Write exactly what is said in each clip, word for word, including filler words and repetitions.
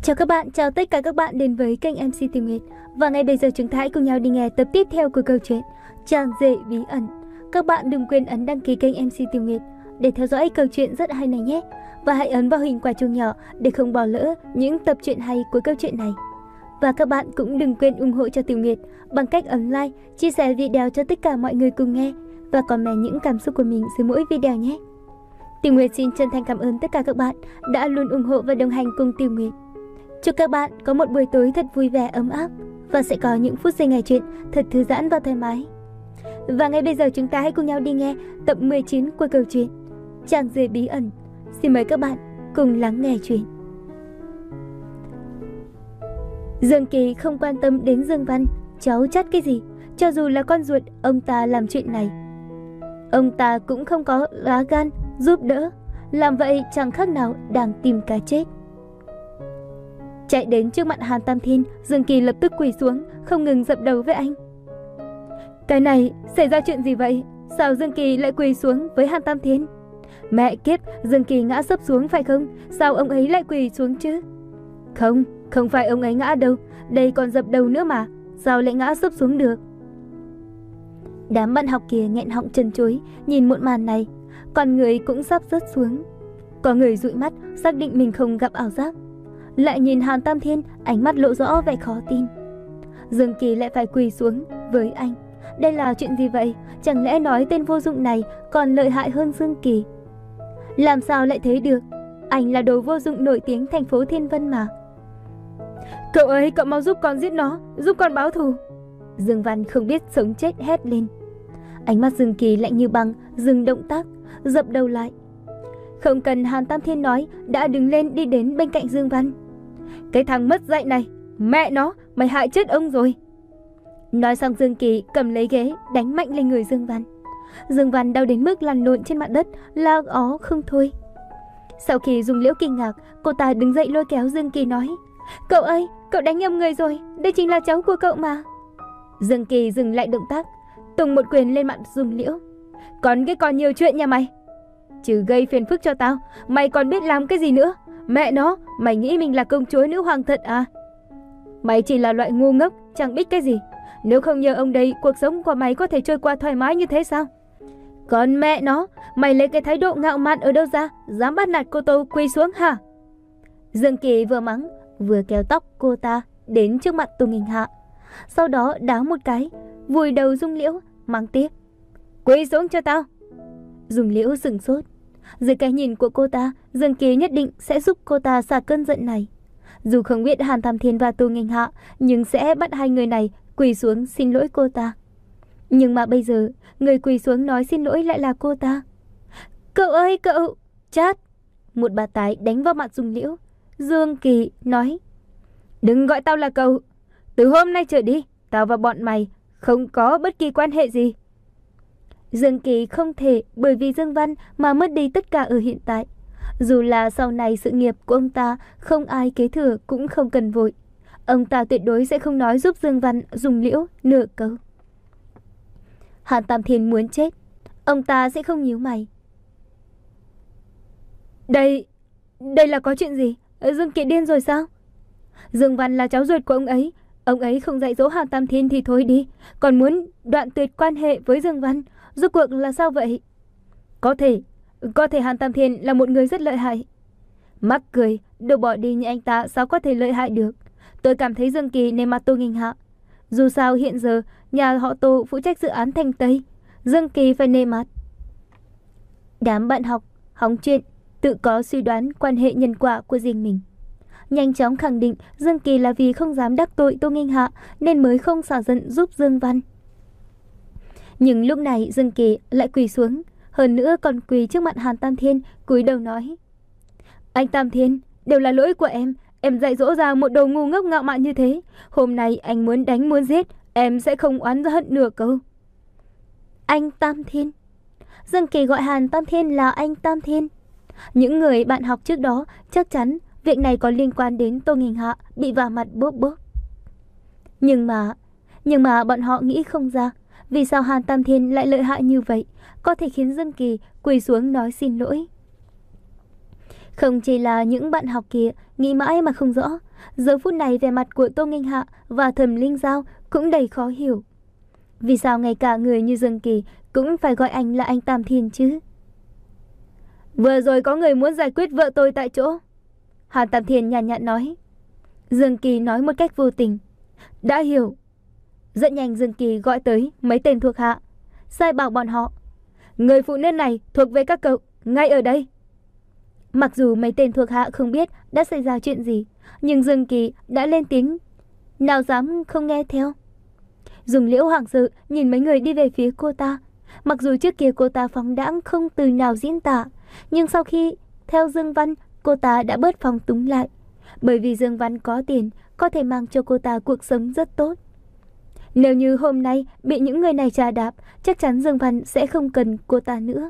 Chào các bạn, chào tất cả các bạn đến với kênh em xê Tiểu Nguyệt. Và ngay bây giờ chúng ta hãy cùng nhau đi nghe tập tiếp theo của câu chuyện Chàng rể bí ẩn. Các bạn đừng quên ấn đăng ký kênh em xê Tiểu Nguyệt để theo dõi câu chuyện rất hay này nhé. Và hãy ấn vào hình quả chuông nhỏ để không bỏ lỡ những tập truyện hay của câu chuyện này. Và các bạn cũng đừng quên ủng hộ cho Tiểu Nguyệt bằng cách ấn like, chia sẻ video cho tất cả mọi người cùng nghe và comment những cảm xúc của mình dưới mỗi video nhé. Tiểu Nguyệt xin chân thành cảm ơn tất cả các bạn đã luôn ủng hộ và đồng hành cùng Tiểu Nguyệt. Chúc các bạn có một buổi tối thật vui vẻ ấm áp và sẽ có những phút giây nghe chuyện thật thư giãn và thoải mái. Và ngay bây giờ chúng ta hãy cùng nhau đi nghe tập mười chín của câu chuyện Chàng rể bí ẩn. Xin mời các bạn cùng lắng nghe chuyện. Dương Kỳ không quan tâm đến Dương Văn, cháu chắt cái gì, cho dù là con ruột ông ta làm chuyện này. Ông ta cũng không có lá gan giúp đỡ, làm vậy chẳng khác nào đang tìm cái chết. Chạy đến trước mặt Hàn Tam Thiên, Dương Kỳ lập tức quỳ xuống, không ngừng dập đầu với anh. Cái này, xảy ra chuyện gì vậy? Sao Dương Kỳ lại quỳ xuống với Hàn Tam Thiên? Mẹ kiếp, Dương Kỳ ngã sấp xuống phải không? Sao ông ấy lại quỳ xuống chứ? Không, không phải ông ấy ngã đâu, đây còn dập đầu nữa mà, sao lại ngã sấp xuống được? Đám bạn học kia nghẹn họng chân chối, nhìn một màn này, còn người cũng sắp rớt xuống. Có người dụi mắt, xác định mình không gặp ảo giác. Lại nhìn Hàn Tam Thiên, ánh mắt lộ rõ vẻ khó tin. Dương Kỳ lại phải quỳ xuống với anh. Đây là chuyện gì vậy? Chẳng lẽ nói tên vô dụng này còn lợi hại hơn Dương Kỳ? Làm sao lại thế được? Anh là đồ vô dụng nổi tiếng thành phố Thiên Vân mà. Cậu ấy, cậu mau giúp con giết nó, giúp con báo thù. Dương Văn không biết sống chết hét lên. Ánh mắt Dương Kỳ lạnh như băng, dừng động tác, dập đầu lại. Không cần Hàn Tam Thiên nói, đã đứng lên đi đến bên cạnh Dương Văn. Cái thằng mất dạy này, mẹ nó, mày hại chết ông rồi. Nói xong Dương Kỳ cầm lấy ghế đánh mạnh lên người Dương Văn. Dương Văn đau đến mức lăn lộn trên mặt đất, la ó không thôi. Sau khi Dung Liễu kinh ngạc, cô ta đứng dậy lôi kéo Dương Kỳ nói: Cậu ơi, cậu đánh nhầm người rồi, đây chính là cháu của cậu mà. Dương Kỳ dừng lại động tác, tùng một quyền lên mặt Dung Liễu. Còn cái con nhiều chuyện nhà mày, chứ gây phiền phức cho tao, mày còn biết làm cái gì nữa? Mẹ nó, mày nghĩ mình là công chúa nữ hoàng thật à? Mày chỉ là loại ngu ngốc, chẳng biết cái gì. Nếu không nhờ ông đây, cuộc sống của mày có thể trôi qua thoải mái như thế sao? Còn mẹ nó, mày lấy cái thái độ ngạo mạn ở đâu ra, dám bắt nạt cô Tô quỳ xuống hả? Dương Kỳ vừa mắng, vừa kéo tóc cô ta đến trước mặt Tô Nghinh Hạ. Sau đó đá một cái, vùi đầu Dung Liễu, mắng tiếp: Quỳ xuống cho tao. Dung Liễu sửng sốt. Dưới cái nhìn của cô ta, Dương Kỳ nhất định sẽ giúp cô ta xả cơn giận này. Dù không biết Hàn Tam Thiên và Tô Nghinh Hạ, nhưng sẽ bắt hai người này quỳ xuống xin lỗi cô ta. Nhưng mà bây giờ, người quỳ xuống nói xin lỗi lại là cô ta. Cậu ơi cậu, chát. Một bà tái đánh vào mặt Dung Liễu. Dương Kỳ nói: Đừng gọi tao là cậu. Từ hôm nay trở đi, tao và bọn mày không có bất kỳ quan hệ gì. Dương Kỳ không thể bởi vì Dương Văn mà mất đi tất cả ở hiện tại. Dù là sau này sự nghiệp của ông ta không ai kế thừa cũng không cần vội. Ông ta tuyệt đối sẽ không nói giúp Dương Văn Dung Liễu nửa câu. Hàn Tam Thiên muốn chết, ông ta sẽ không nhíu mày. Đây, đây là có chuyện gì? Dương Kỳ điên rồi sao? Dương Văn là cháu ruột của ông ấy. Ông ấy không dạy dỗ Hàn Tam Thiên thì thôi đi, còn muốn đoạn tuyệt quan hệ với Dương Văn. Rốt cuộc là sao vậy? Có thể, có thể Hàn Tam Thiên là một người rất lợi hại. Mắc cười, đồ bỏ đi như anh ta sao có thể lợi hại được. Tôi cảm thấy Dương Kỳ nên mặt Tô Nghinh Hạ. Dù sao hiện giờ nhà họ Tô phụ trách dự án Thành Tây, Dương Kỳ phải nề mặt. Đám bạn học hóng chuyện, tự có suy đoán quan hệ nhân quả của riêng mình. Nhanh chóng khẳng định Dương Kỳ là vì không dám đắc tội Tô Nghinh Hạ nên mới không xả giận giúp Dương Văn. Nhưng lúc này Dương Kỳ lại quỳ xuống, hơn nữa còn quỳ trước mặt Hàn Tam Thiên, cúi đầu nói: Anh Tam Thiên, đều là lỗi của em. Em dạy dỗ ra một đồ ngu ngốc ngạo mạn như thế. Hôm nay anh muốn đánh muốn giết, em sẽ không oán hận nửa câu. Anh Tam Thiên. Dương Kỳ gọi Hàn Tam Thiên là anh Tam Thiên. Những người bạn học trước đó chắc chắn việc này có liên quan đến Tô Nghinh Hạ bị vả mặt bốp bốp. Nhưng mà, nhưng mà bọn họ nghĩ không ra vì sao Hàn Tam Thiên lại lợi hại như vậy, có thể khiến Dương Kỳ quỳ xuống nói xin lỗi. Không chỉ là những bạn học kia nghĩ mãi mà không rõ, giờ phút này vẻ mặt của Tô Nghênh Hạ và Thẩm Linh Giao cũng đầy khó hiểu. Vì sao ngay cả người như Dương Kỳ cũng phải gọi anh là anh Tam Thiên chứ? Vừa rồi có người muốn giải quyết vợ tôi tại chỗ. Hàn Tam Thiên nhàn nhạt nói. Dương Kỳ nói một cách vô tình. Đã hiểu. Rất nhanh Dương Kỳ gọi tới mấy tên thuộc hạ, sai bảo bọn họ, người phụ nữ này thuộc về các cậu, ngay ở đây. Mặc dù mấy tên thuộc hạ không biết đã xảy ra chuyện gì, nhưng Dương Kỳ đã lên tiếng, nào dám không nghe theo. Dùng Liễu hoảng sợ nhìn mấy người đi về phía cô ta. Mặc dù trước kia cô ta phóng đãng không từ nào diễn tả, nhưng sau khi theo Dương Văn, cô ta đã bớt phóng túng lại. Bởi vì Dương Văn có tiền, có thể mang cho cô ta cuộc sống rất tốt. Nếu như hôm nay bị những người này trà đạp, chắc chắn Dương Văn sẽ không cần cô ta nữa.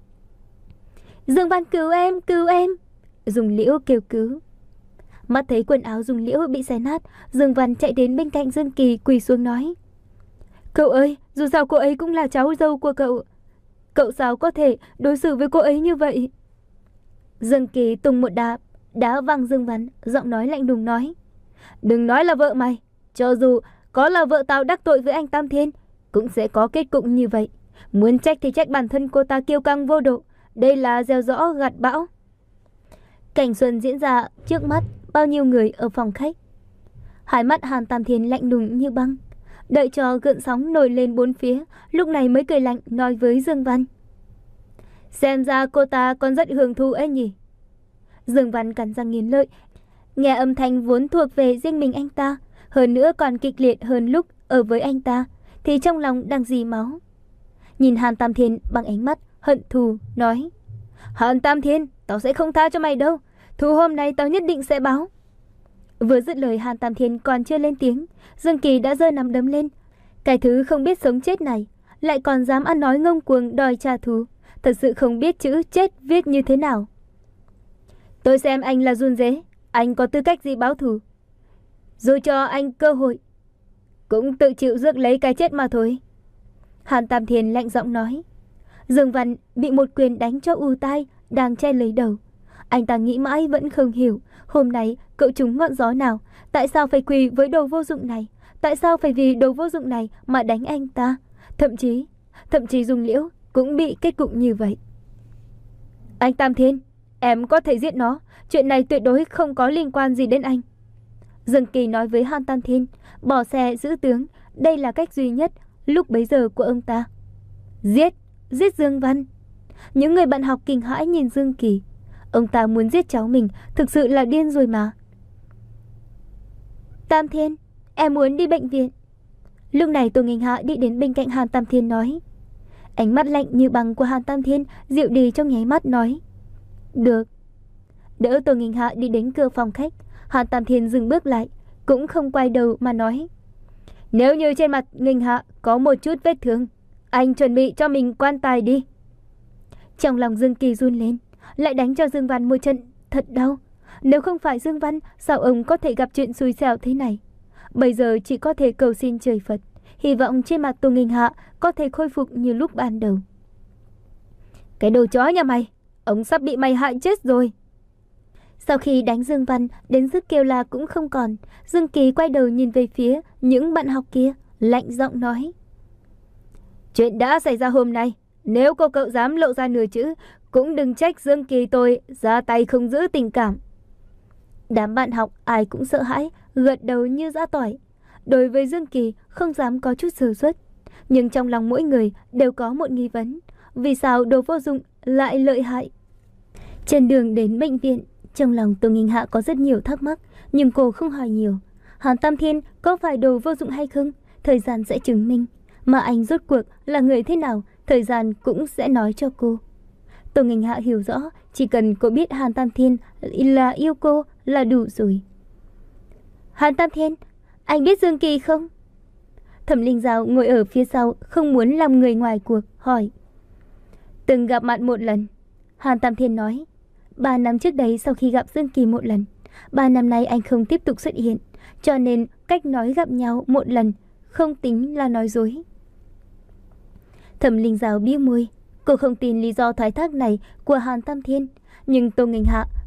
Dương Văn cứu em, cứu em. Dùng Liễu kêu cứu. Mắt thấy quần áo Dùng Liễu bị xé nát, Dương Văn chạy đến bên cạnh Dương Kỳ quỳ xuống nói. Cậu ơi, dù sao cô ấy cũng là cháu dâu của cậu. Cậu sao có thể đối xử với cô ấy như vậy? Dương Kỳ tung một đạp, đá văng Dương Văn, giọng nói lạnh lùng nói. Đừng nói là vợ mày, cho dù có là vợ tao đắc tội với anh Tam Thiên, cũng sẽ có kết cục như vậy. Muốn trách thì trách bản thân cô ta kiêu căng vô độ. Đây là gieo gió gặt bão. Cảnh xuân diễn ra trước mắt bao nhiêu người ở phòng khách. Hai mắt Hàn Tam Thiên lạnh lùng như băng. Đợi cho gợn sóng nổi lên bốn phía, lúc này mới cười lạnh nói với Dương Văn. Xem ra cô ta còn rất hưởng thụ ấy nhỉ. Dương Văn cắn răng nghiến lợi, nghe âm thanh vốn thuộc về riêng mình anh ta, hơn nữa còn kịch liệt hơn lúc ở với anh ta, thì trong lòng đang dì máu. Nhìn Hàn Tam Thiên bằng ánh mắt hận thù, nói. Hàn Tam Thiên, tao sẽ không tha cho mày đâu. Thù hôm nay tao nhất định sẽ báo. Vừa dứt lời Hàn Tam Thiên còn chưa lên tiếng, Dương Kỳ đã giơ nắm đấm lên. Cái thứ không biết sống chết này lại còn dám ăn nói ngông cuồng đòi trả thù, thật sự không biết chữ chết viết như thế nào. Tôi xem anh là run rế, anh có tư cách gì báo thù? Dù cho anh cơ hội, cũng tự chịu rước lấy cái chết mà thôi. Hàn Tam Thiên lạnh giọng nói. Dương Văn bị một quyền đánh cho ù tai, đang che lấy đầu. Anh ta nghĩ mãi vẫn không hiểu, hôm nay cậu trúng ngọn gió nào, tại sao phải quỳ với đồ vô dụng này, tại sao phải vì đồ vô dụng này mà đánh anh ta. Thậm chí, thậm chí Dùng Liễu cũng bị kết cục như vậy. Anh Tam Thiên, em có thể giết nó, chuyện này tuyệt đối không có liên quan gì đến anh. Dương Kỳ nói với Hàn Tam Thiên, bỏ xe giữ tướng, đây là cách duy nhất lúc bấy giờ của ông ta. Giết, giết Dương Văn. Những người bạn học kinh hãi nhìn Dương Kỳ. Ông ta muốn giết cháu mình, thực sự là điên rồi mà. Tam Thiên, em muốn đi bệnh viện. Lúc này Tô Nghênh Hạ đi đến bên cạnh Hàn Tam Thiên nói. Ánh mắt lạnh như băng của Hàn Tam Thiên dịu đi trong nháy mắt nói. Được. Đỡ Tô Nghênh Hạ đi đến cửa phòng khách, Hàn Tam Thiên dừng bước lại, cũng không quay đầu mà nói. Nếu như trên mặt Nghênh Hạ có một chút vết thương, anh chuẩn bị cho mình quan tài đi. Trong lòng Dương Kỳ run lên, lại đánh cho Dương Văn một trận thật đau. Nếu không phải Dương Văn, sao ông có thể gặp chuyện xui xẻo thế này? Bây giờ chỉ có thể cầu xin trời Phật, hy vọng trên mặt Tô Nghênh Hạ có thể khôi phục như lúc ban đầu. Cái đồ chó nhà mày, ông sắp bị mày hại chết rồi. Sau khi đánh Dương Văn đến sức kêu la cũng không còn, Dương Kỳ quay đầu nhìn về phía những bạn học kia, lạnh giọng nói. Chuyện đã xảy ra hôm nay, nếu cô cậu dám lộ ra nửa chữ, cũng đừng trách Dương Kỳ tôi ra tay không giữ tình cảm. Đám bạn học ai cũng sợ hãi, gật đầu như giã tỏi. Đối với Dương Kỳ không dám có chút sơ suất, nhưng trong lòng mỗi người đều có một nghi vấn. Vì sao đồ vô dụng lại lợi hại? Trên đường đến bệnh viện, trong lòng Tô Nghênh Hạ có rất nhiều thắc mắc, nhưng cô không hỏi nhiều. Hàn Tam Thiên có phải đồ vô dụng hay không, thời gian sẽ chứng minh. Mà anh rốt cuộc là người thế nào, thời gian cũng sẽ nói cho cô. Tô Nghênh Hạ hiểu rõ, chỉ cần cô biết Hàn Tam Thiên là yêu cô là đủ rồi. Hàn Tam Thiên, anh biết Dương Kỳ không? Thẩm Linh Giao ngồi ở phía sau, không muốn làm người ngoài cuộc, hỏi. Từng gặp mặt một lần. Hàn Tam Thiên nói. Ba năm trước đấy, sau khi gặp Dương Kỳ một lần, ba năm nay anh không tiếp tục xuất hiện, cho nên cách nói gặp nhau một lần không tính là nói dối. Thẩm Linh Giao bĩu môi, cô không tin lý do thoái thác này của Hàn Tam Thiên, nhưng Tô Nghênh Hạ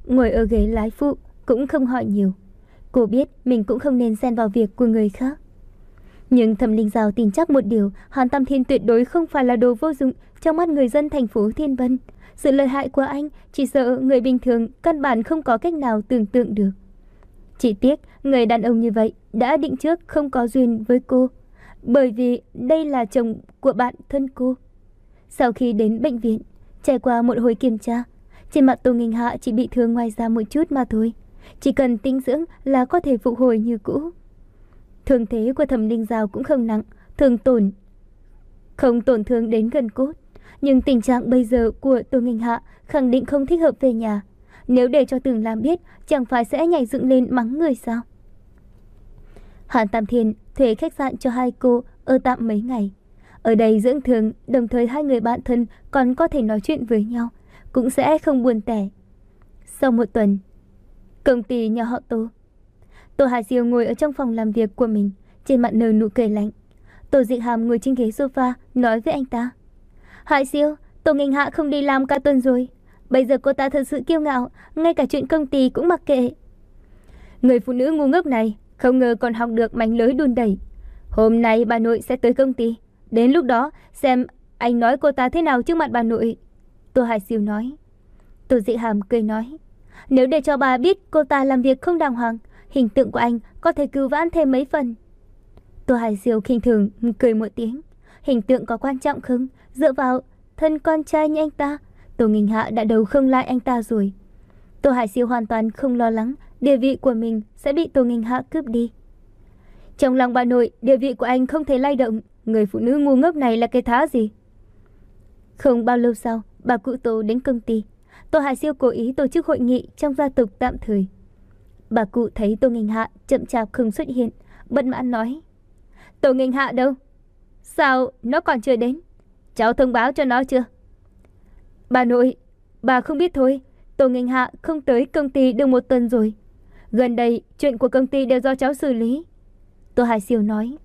ngồi ở ghế lái phụ, cũng không hỏi nhiều. Cô biết mình cũng không nên xen vào việc của người khác. Nhưng Thẩm Linh Giao tin chắc một điều, Hàn Tam Thiên tuyệt đối không phải là đồ vô dụng trong mắt người dân thành phố Thiên Vân. Sự lợi hại của anh chỉ sợ người bình thường căn bản không có cách nào tưởng tượng được. Chỉ tiếc người đàn ông như vậy đã định trước không có duyên với cô, bởi vì đây là chồng của bạn thân cô. Sau khi đến bệnh viện, trải qua một hồi kiểm tra, trên mặt Tô Nghênh Hạ chỉ bị thương ngoài da một chút mà thôi. Chỉ cần tĩnh dưỡng là có thể phục hồi như cũ. Thương thế của Thẩm Linh Giao cũng không nặng, thường tổn không tổn thương đến gần cốt. Nhưng tình trạng bây giờ của Tô Nghênh Hạ khẳng định không thích hợp về nhà. Nếu để cho Tưởng Lam biết, chẳng phải sẽ nhảy dựng lên mắng người sao? Hàn Tam Thiên thuê khách sạn cho hai cô ở tạm mấy ngày. Ở đây dưỡng thương, đồng thời hai người bạn thân còn có thể nói chuyện với nhau, cũng sẽ không buồn tẻ. Sau một tuần, công ty nhà họ Tô. Tô Hải Siêu ngồi ở trong phòng làm việc của mình, trên mặt nở nụ cười lạnh. Tô Dịch Hàm ngồi trên ghế sofa, nói với anh ta: Hải Siêu, Tô Nghênh Hạ không đi làm cả tuần rồi. Bây giờ cô ta thật sự kiêu ngạo, ngay cả chuyện công ty cũng mặc kệ. Người phụ nữ ngu ngốc này, không ngờ còn học được mánh lới đùn đẩy. Hôm nay bà nội sẽ tới công ty, đến lúc đó xem anh nói cô ta thế nào trước mặt bà nội. Tô Hải Siêu nói. Tô Dịch Hàm cười nói: Nếu để cho bà biết cô ta làm việc không đàng hoàng, hình tượng của anh có thể cứu vãn thêm mấy phần. Tô Hải Siêu khinh thường cười một tiếng. Hình tượng có quan trọng không? Dựa vào thân con trai như anh ta, Tô Nghênh Hạ đã đấu không lại anh ta rồi. Tô Hải Siêu hoàn toàn không lo lắng địa vị của mình sẽ bị Tô Nghênh Hạ cướp đi. Trong lòng bà nội, địa vị của anh không thể lay động. Người phụ nữ ngu ngốc này là cái thá gì? Không bao lâu sau, bà cụ Tô đến công ty. Tô Hải Siêu cố ý tổ chức hội nghị trong gia tộc tạm thời. Bà cụ thấy Tô Nghênh Hạ chậm chạp không xuất hiện, bất mãn nói: Tô Nghênh Hạ đâu? Sao nó còn chưa đến? Cháu thông báo cho nó chưa? Bà nội, bà không biết thôi, Tô Nghênh Hạ không tới công ty được một tuần rồi. Gần đây chuyện của công ty đều do cháu xử lý. Tô Hải Siêu nói.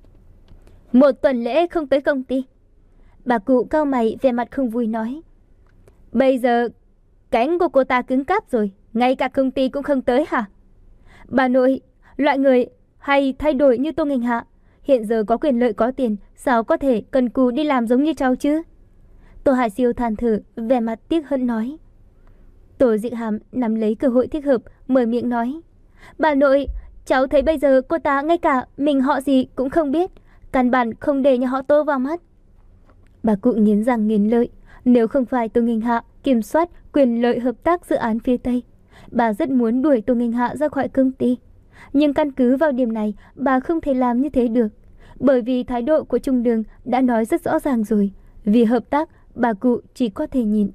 Một tuần lễ không tới công ty? Bà cụ cau mày vẻ mặt không vui nói. Bây giờ cánh của cô ta cứng cáp rồi, ngay cả công ty cũng không tới hả? Bà nội, loại người hay thay đổi như Tô Nghênh Hạ hiện giờ có quyền lợi có tiền, sao có thể cần cù đi làm giống như cháu chứ? Tô Hải Siêu than thở, vẻ mặt tiếc hận nói. Tô Dịch Hàm nắm lấy cơ hội thích hợp, mở miệng nói. Bà nội, cháu thấy bây giờ cô ta ngay cả mình họ gì cũng không biết, căn bản không để nhà họ Tô vào mắt. Bà cụ nghiến răng nghiến lợi, nếu không phải Tô Nghênh Hạ kiểm soát quyền lợi hợp tác dự án phía Tây, bà rất muốn đuổi Tô Nghênh Hạ ra khỏi công ty. Nhưng căn cứ vào điểm này, bà không thể làm như thế được, bởi vì thái độ của Trung Đường đã nói rất rõ ràng rồi. Vì hợp tác, bà cụ chỉ có thể nhìn.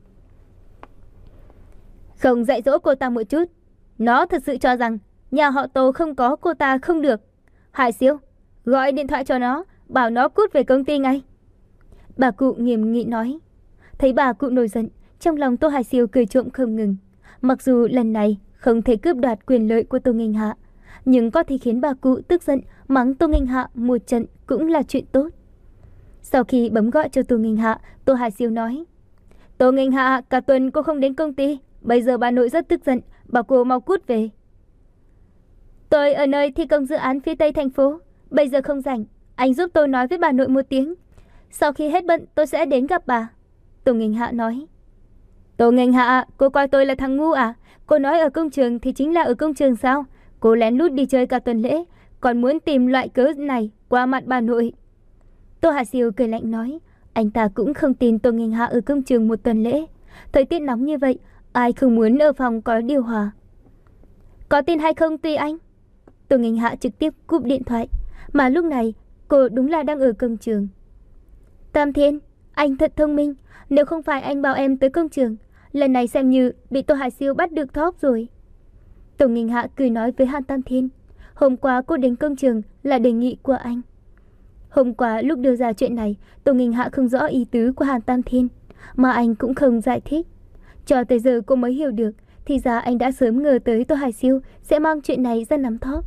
Không dạy dỗ cô ta một chút, nó thật sự cho rằng nhà họ Tô không có cô ta không được. Hải Siêu, gọi điện thoại cho nó, bảo nó cút về công ty ngay. Bà cụ nghiêm nghị nói. Thấy bà cụ nổi giận, trong lòng Tô Hải Siêu cười trộm không ngừng. Mặc dù lần này không thể cướp đoạt quyền lợi của Tô Nghênh Hạ, nhưng có thể khiến bà cụ tức giận mắng Tô Nghênh Hạ một trận cũng là chuyện tốt. Sau khi bấm gọi cho Tô Nghênh Hạ, Tô Hải Siêu nói. Tô Nghênh Hạ, cả tuần cô không đến công ty, bây giờ bà nội rất tức giận, bảo cô mau cút về. Tôi ở nơi thi công dự án phía Tây thành phố, bây giờ không rảnh, anh giúp tôi nói với bà nội một tiếng. Sau khi hết bận tôi sẽ đến gặp bà. Tô Nghênh Hạ nói. Tô Nghênh Hạ, cô coi tôi là thằng ngu à? Cô nói ở công trường thì chính là ở công trường sao? Cô lén lút đi chơi cả tuần lễ, còn muốn tìm loại cớ này qua mặt bà nội. Tô Hà Siêu cười lạnh nói. Anh ta cũng không tin Tô Nghênh Hạ ở công trường một tuần lễ. Thời tiết nóng như vậy, ai không muốn ở phòng có điều hòa. Có tin hay không tùy anh. Tô Nghênh Hạ trực tiếp cúp điện thoại. Mà lúc này cô đúng là đang ở công trường. Tam Thiên, anh thật thông minh. Nếu không phải anh bảo em tới công trường, lần này xem như bị Tô Hải Siêu bắt được thóp rồi. Tô Nghênh Hạ cười nói với Hàn Tam Thiên. Hôm qua cô đến công trường là đề nghị của anh. Hôm qua lúc đưa ra chuyện này, Tô Nghênh Hạ không rõ ý tứ của Hàn Tam Thiên, mà anh cũng không giải thích. Cho tới giờ cô mới hiểu được, thì ra anh đã sớm ngờ tới Tô Hải Siêu sẽ mang chuyện này ra nắm thóp.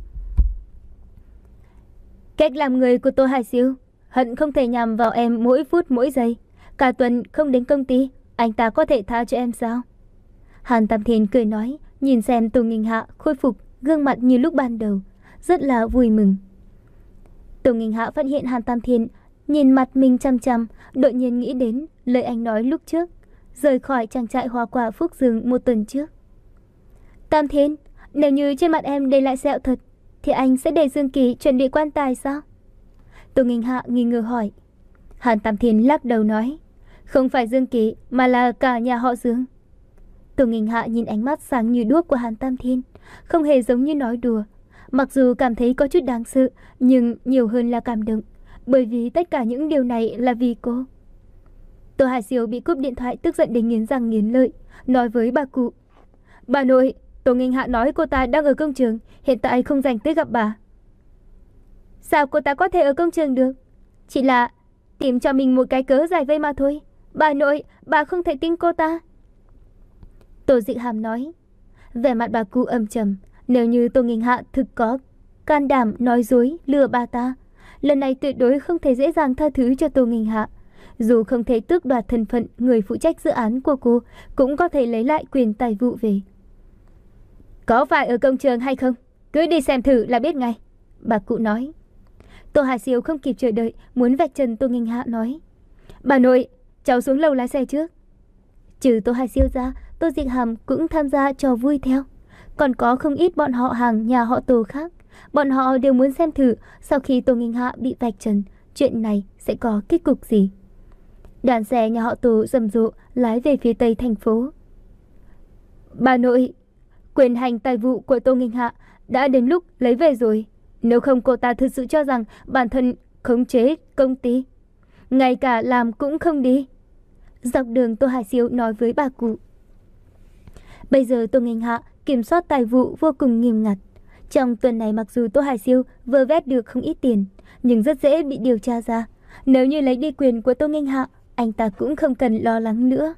Cách làm người của Tô Hải Siêu hận không thể nhằm vào em mỗi phút mỗi giây. Cả tuần không đến công ty, anh ta có thể tha cho em sao? Hàn Tam Thiên cười nói, nhìn xem Tô Nghinh Hạ khôi phục gương mặt như lúc ban đầu, rất là vui mừng. Tô Nghinh Hạ phát hiện Hàn Tam Thiên nhìn mặt mình chăm chăm, đột nhiên nghĩ đến lời anh nói lúc trước, rời khỏi trang trại hoa quả Phúc Dương một tuần trước. Tam Thiên, nếu như trên mặt em để lại sẹo thật, thì anh sẽ để Dương Kỳ chuẩn bị quan tài sao? Tô Nghinh Hạ nghi ngờ hỏi. Hàn Tam Thiên lắc đầu nói, không phải Dương Kỳ mà là cả nhà họ Dương. Tô Nghinh Hạ nhìn ánh mắt sáng như đuốc của Hàn Tam Thiên, không hề giống như nói đùa. Mặc dù cảm thấy có chút đáng sợ, nhưng nhiều hơn là cảm động, bởi vì tất cả những điều này là vì cô. Tô Hải Siêu bị cúp điện thoại tức giận đến nghiến răng nghiến lợi, nói với bà cụ. Bà nội, Tô Nghinh Hạ nói cô ta đang ở công trường, hiện tại không rảnh tới gặp bà. Sao cô ta có thể ở công trường được? Chỉ là tìm cho mình một cái cớ giải vây mà thôi. Bà nội, bà không thể tin cô ta. Tô Dịch Hàm nói. Vẻ mặt bà cụ âm trầm. Nếu như Tô Nghinh Hạ thực có can đảm nói dối lừa bà ta, lần này tuyệt đối không thể dễ dàng tha thứ cho Tô Nghinh Hạ. Dù không thể tước đoạt thân phận người phụ trách dự án của cô, cũng có thể lấy lại quyền tài vụ về. Có phải ở công trường hay không? Cứ đi xem thử là biết ngay, bà cụ nói. Tô Hải Siêu không kịp chờ đợi, muốn vạch trần Tô Nghinh Hạ nói. Bà nội, cháu xuống lầu lái xe trước. Trừ Tô Hải Siêu ra, Tô Dịch Hàm cũng tham gia trò vui theo. Còn có không ít bọn họ hàng nhà họ Tô khác. Bọn họ đều muốn xem thử sau khi Tô Nghinh Hạ bị vạch trần, chuyện này sẽ có kết cục gì. Đoàn xe nhà họ Tô rầm rộ lái về phía tây thành phố. Bà nội, quyền hành tài vụ của Tô Nghinh Hạ đã đến lúc lấy về rồi. Nếu không cô ta thực sự cho rằng bản thân khống chế công ty, ngay cả làm cũng không đi. Dọc đường Tô Hải Siêu nói với bà cụ. Bây giờ Tô Nghinh Hạ kiểm soát tài vụ vô cùng nghiêm ngặt. Trong tuần này mặc dù Tô Hải Siêu vơ vét được không ít tiền, nhưng rất dễ bị điều tra ra. Nếu như lấy đi quyền của Tô Nghinh Hạ, anh ta cũng không cần lo lắng nữa.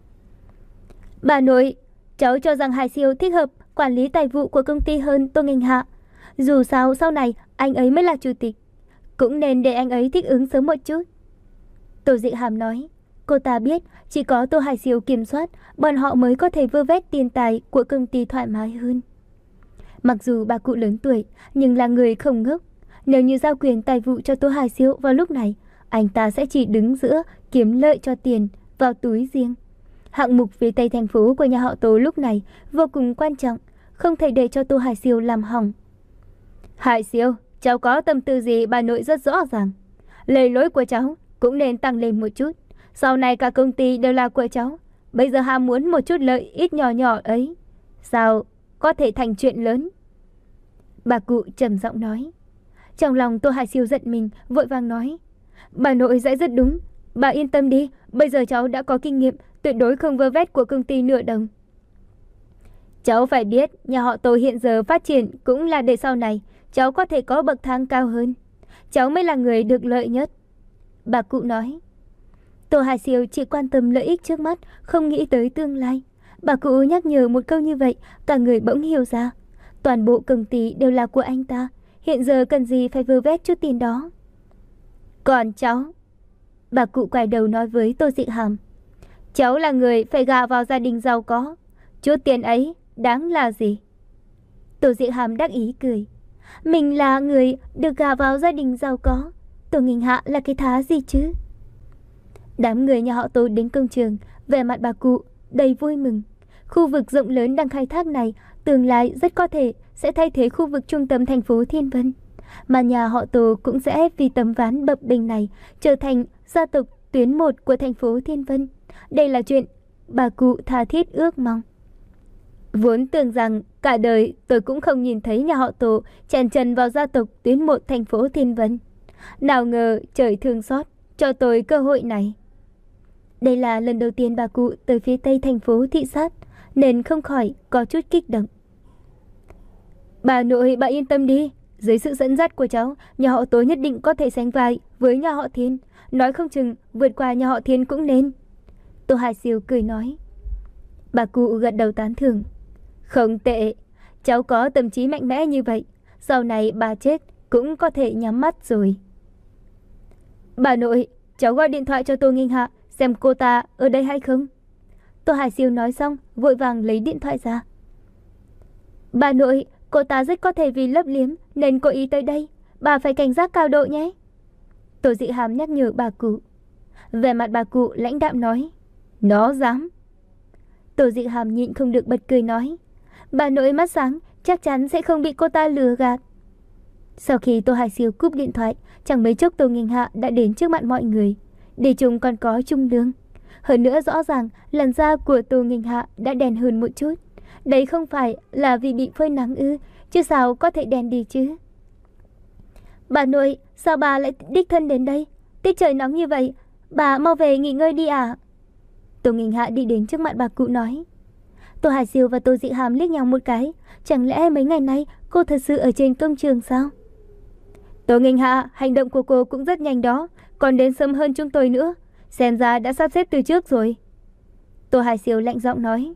Bà nội, cháu cho rằng Hải Siêu thích hợp quản lý tài vụ của công ty hơn Tô Nghinh Hạ. Dù sao sau này anh ấy mới là chủ tịch, cũng nên để anh ấy thích ứng sớm một chút. Tô Dị Hàm nói. Cô ta biết chỉ có Tô Hải Siêu kiểm soát, bọn họ mới có thể vơ vét tiền tài của công ty thoải mái hơn. Mặc dù bà cụ lớn tuổi, nhưng là người không ngốc. Nếu như giao quyền tài vụ cho Tô Hải Siêu vào lúc này, anh ta sẽ chỉ đứng giữa kiếm lợi cho tiền vào túi riêng. Hạng mục phía tây thành phố của nhà họ Tô lúc này vô cùng quan trọng, không thể để cho Tô Hải Siêu làm hỏng. Hải Siêu, cháu có tâm tư gì bà nội rất rõ ràng. Lời lỗi của cháu cũng nên tăng lên một chút. Sau này cả công ty đều là của cháu. Bây giờ ham muốn một chút lợi ít nhỏ nhỏ ấy, sao có thể thành chuyện lớn? Bà cụ trầm giọng nói. Trong lòng Tô Hải Siêu giận mình, vội vàng nói. Bà nội dạy rất đúng. Bà yên tâm đi, bây giờ cháu đã có kinh nghiệm, tuyệt đối không vơ vét của công ty nửa đồng. Cháu phải biết, nhà họ Tô hiện giờ phát triển cũng là để sau này cháu có thể có bậc thang cao hơn. Cháu mới là người được lợi nhất, bà cụ nói. Tô Hải Siêu chỉ quan tâm lợi ích trước mắt, không nghĩ tới tương lai. Bà cụ nhắc nhở một câu như vậy, cả người bỗng hiểu ra. Toàn bộ công ty đều là của anh ta, hiện giờ cần gì phải vơ vét chút tiền đó. Còn cháu, bà cụ quay đầu nói với Tô Dị Hàm. Cháu là người phải gả vào gia đình giàu có, chút tiền ấy đáng là gì? Tô Dị Hàm đắc ý cười. Mình là người được gả vào gia đình giàu có, Tô Nghinh Hạ là cái thá gì chứ? Đám người nhà họ Tô đến công trường, vẻ mặt bà cụ đầy vui mừng. Khu vực rộng lớn đang khai thác này tương lai rất có thể sẽ thay thế khu vực trung tâm thành phố Thiên Vân, mà nhà họ Tô cũng sẽ vì tấm ván bập bênh này trở thành gia tộc tuyến một của thành phố Thiên Vân. Đây là chuyện bà cụ tha thiết ước mong. Vốn tưởng rằng cả đời tôi cũng không nhìn thấy nhà họ Tô chèn chân vào gia tộc tuyến một thành phố Thiên Vân. Nào ngờ trời thương xót cho tôi cơ hội này. Đây là lần đầu tiên bà cụ tới phía tây thành phố thị sát, nên không khỏi có chút kích động. Bà nội, bà yên tâm đi. Dưới sự dẫn dắt của cháu, nhà họ Tô nhất định có thể sánh vai với nhà họ Thiên. Nói không chừng vượt qua nhà họ Thiên cũng nên. Tô Hải Siêu cười nói. Bà cụ gật đầu tán thưởng. Không tệ, cháu có tâm trí mạnh mẽ như vậy, sau này bà chết cũng có thể nhắm mắt rồi. Bà nội, cháu gọi điện thoại cho Tô Nghinh Hạ xem cô ta ở đây hay không. Tô Hải Siêu nói xong, vội vàng lấy điện thoại ra. Bà nội, cô ta rất có thể vì lấp liếm nên cố ý tới đây. Bà phải cảnh giác cao độ nhé. Tô Dị Hàm nhắc nhở bà cụ. Về mặt bà cụ lãnh đạm nói. Nó dám. Tô Dị Hàm nhịn không được bật cười nói. Bà nội mắt sáng, chắc chắn sẽ không bị cô ta lừa gạt. Sau khi Tô Hải Siêu cúp điện thoại, chẳng mấy chốc Tô Nghênh Hạ đã đến trước mặt mọi người. Để chung còn có Trung Lương. Hơn nữa rõ ràng làn da của Tô Nghênh Hạ đã đen hơn một chút. Đấy không phải là vì bị phơi nắng ư, chứ sao có thể đen đi chứ. Bà nội, sao bà lại đích thân đến đây? Tiết trời nóng như vậy, bà mau về nghỉ ngơi đi à? Tô Nghênh Hạ đi đến trước mặt bà cụ nói. Tô Hải Siêu và Tô Dị Hàm liếc nhau một cái. Chẳng lẽ mấy ngày nay cô thật sự ở trên công trường sao? Tô Nghênh Hạ, hành động của cô cũng rất nhanh đó, còn đến sớm hơn chúng tôi nữa. Xem ra đã sắp xếp từ trước rồi. Tô Hải Siêu lạnh giọng nói.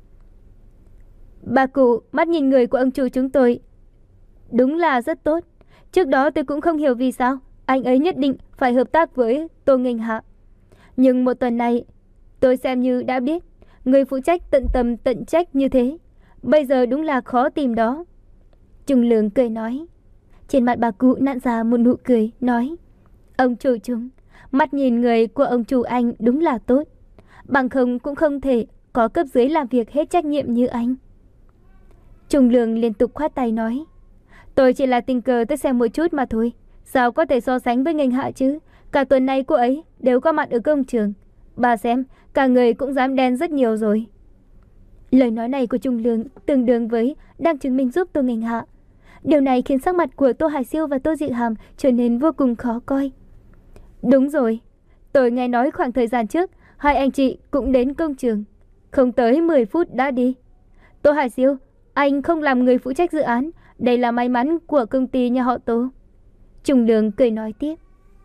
Bà cụ, mắt nhìn người của ông chủ chúng tôi đúng là rất tốt. Trước đó tôi cũng không hiểu vì sao anh ấy nhất định phải hợp tác với Tô Nghênh Hạ. Nhưng một tuần này tôi xem như đã biết người phụ trách tận tâm tận trách như thế. Bây giờ đúng là khó tìm đó. Trung Lương cười nói. Trên mặt bà cụ nặn ra một nụ cười, nói. Ông chủ chúng, mắt nhìn người của ông chủ anh đúng là tốt. Bằng không cũng không thể có cấp dưới làm việc hết trách nhiệm như anh. Trung Lương liên tục khoát tay nói. Tôi chỉ là tình cờ tới xem một chút mà thôi. Sao có thể so sánh với Nghênh Hạ chứ? Cả tuần nay cô ấy đều có mặt ở công trường. Bà xem, cả người cũng dám đen rất nhiều rồi. Lời nói này của Trung Lương tương đương với đang chứng minh giúp Tô Nghênh Hạ. Điều này khiến sắc mặt của Tô Hải Siêu và Tô Dị Hàm trở nên vô cùng khó coi. Đúng rồi, tôi nghe nói khoảng thời gian trước hai anh chị cũng đến công trường. Không tới mười phút đã đi. Tô Hải Siêu, anh không làm người phụ trách dự án. Đây là may mắn của công ty nhà họ Tô. Trung Lương cười nói tiếp.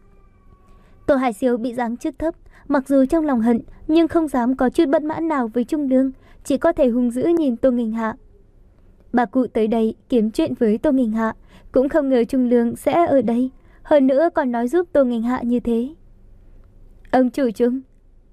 Tô Hải Siêu bị giáng chức thấp. Mặc dù trong lòng hận nhưng không dám có chút bất mãn nào với Trung Lương. Chỉ có thể hung dữ nhìn Tô Nghênh Hạ. Bà cụ tới đây kiếm chuyện với Tô Nghênh Hạ. Cũng không ngờ Trung Lương sẽ ở đây. Hơn nữa còn nói giúp Tô Nghênh Hạ như thế. Ông chủ Trung,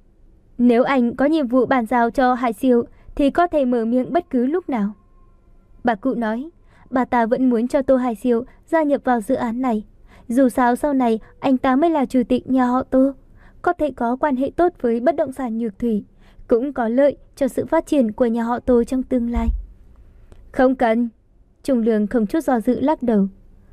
nếu anh có nhiệm vụ bàn giao cho Hải Siêu thì có thể mở miệng bất cứ lúc nào. Bà cụ nói. Bà ta vẫn muốn cho Tô Hải Siêu gia nhập vào dự án này. Dù sao sau này anh ta mới là chủ tịch nhà họ Tô, có thể có quan hệ tốt với bất động sản Nhược Thủy, cũng có lợi cho sự phát triển của nhà họ Tô trong tương lai. Không cần. Trung Lương không chút do dự lắc đầu.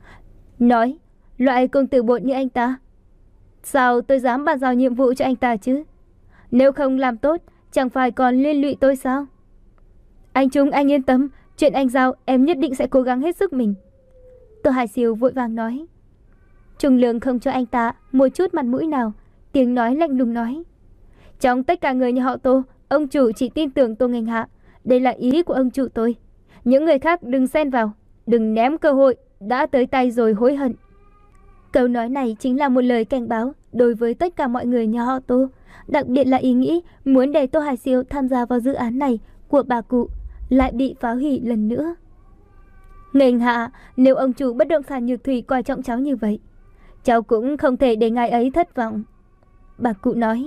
Nói, loại công tử bột như anh ta, sao tôi dám bàn giao nhiệm vụ cho anh ta chứ? Nếu không làm tốt, chẳng phải còn liên lụy tôi sao? Anh Trung, anh yên tâm, chuyện anh giao em nhất định sẽ cố gắng hết sức mình. Tô Hải Siêu vội vàng nói. Trung Lương không cho anh ta một chút mặt mũi nào, tiếng nói lạnh lùng nói. Trong tất cả người nhà họ Tô, ông chủ chỉ tin tưởng Tô Nghênh Hạ. Đây là ý của ông chủ tôi. Những người khác đừng xen vào, đừng ném cơ hội đã tới tay rồi hối hận. Câu nói này chính là một lời cảnh báo đối với tất cả mọi người nhà họ Tô, đặc biệt là ý nghĩ muốn để Tô Hải Siêu tham gia vào dự án này của bà cụ lại bị phá hủy lần nữa. Nghênh Hạ, nếu ông chủ bất động sản Nhược Thủy coi trọng cháu như vậy, cháu cũng không thể để ngài ấy thất vọng. Bà cụ nói.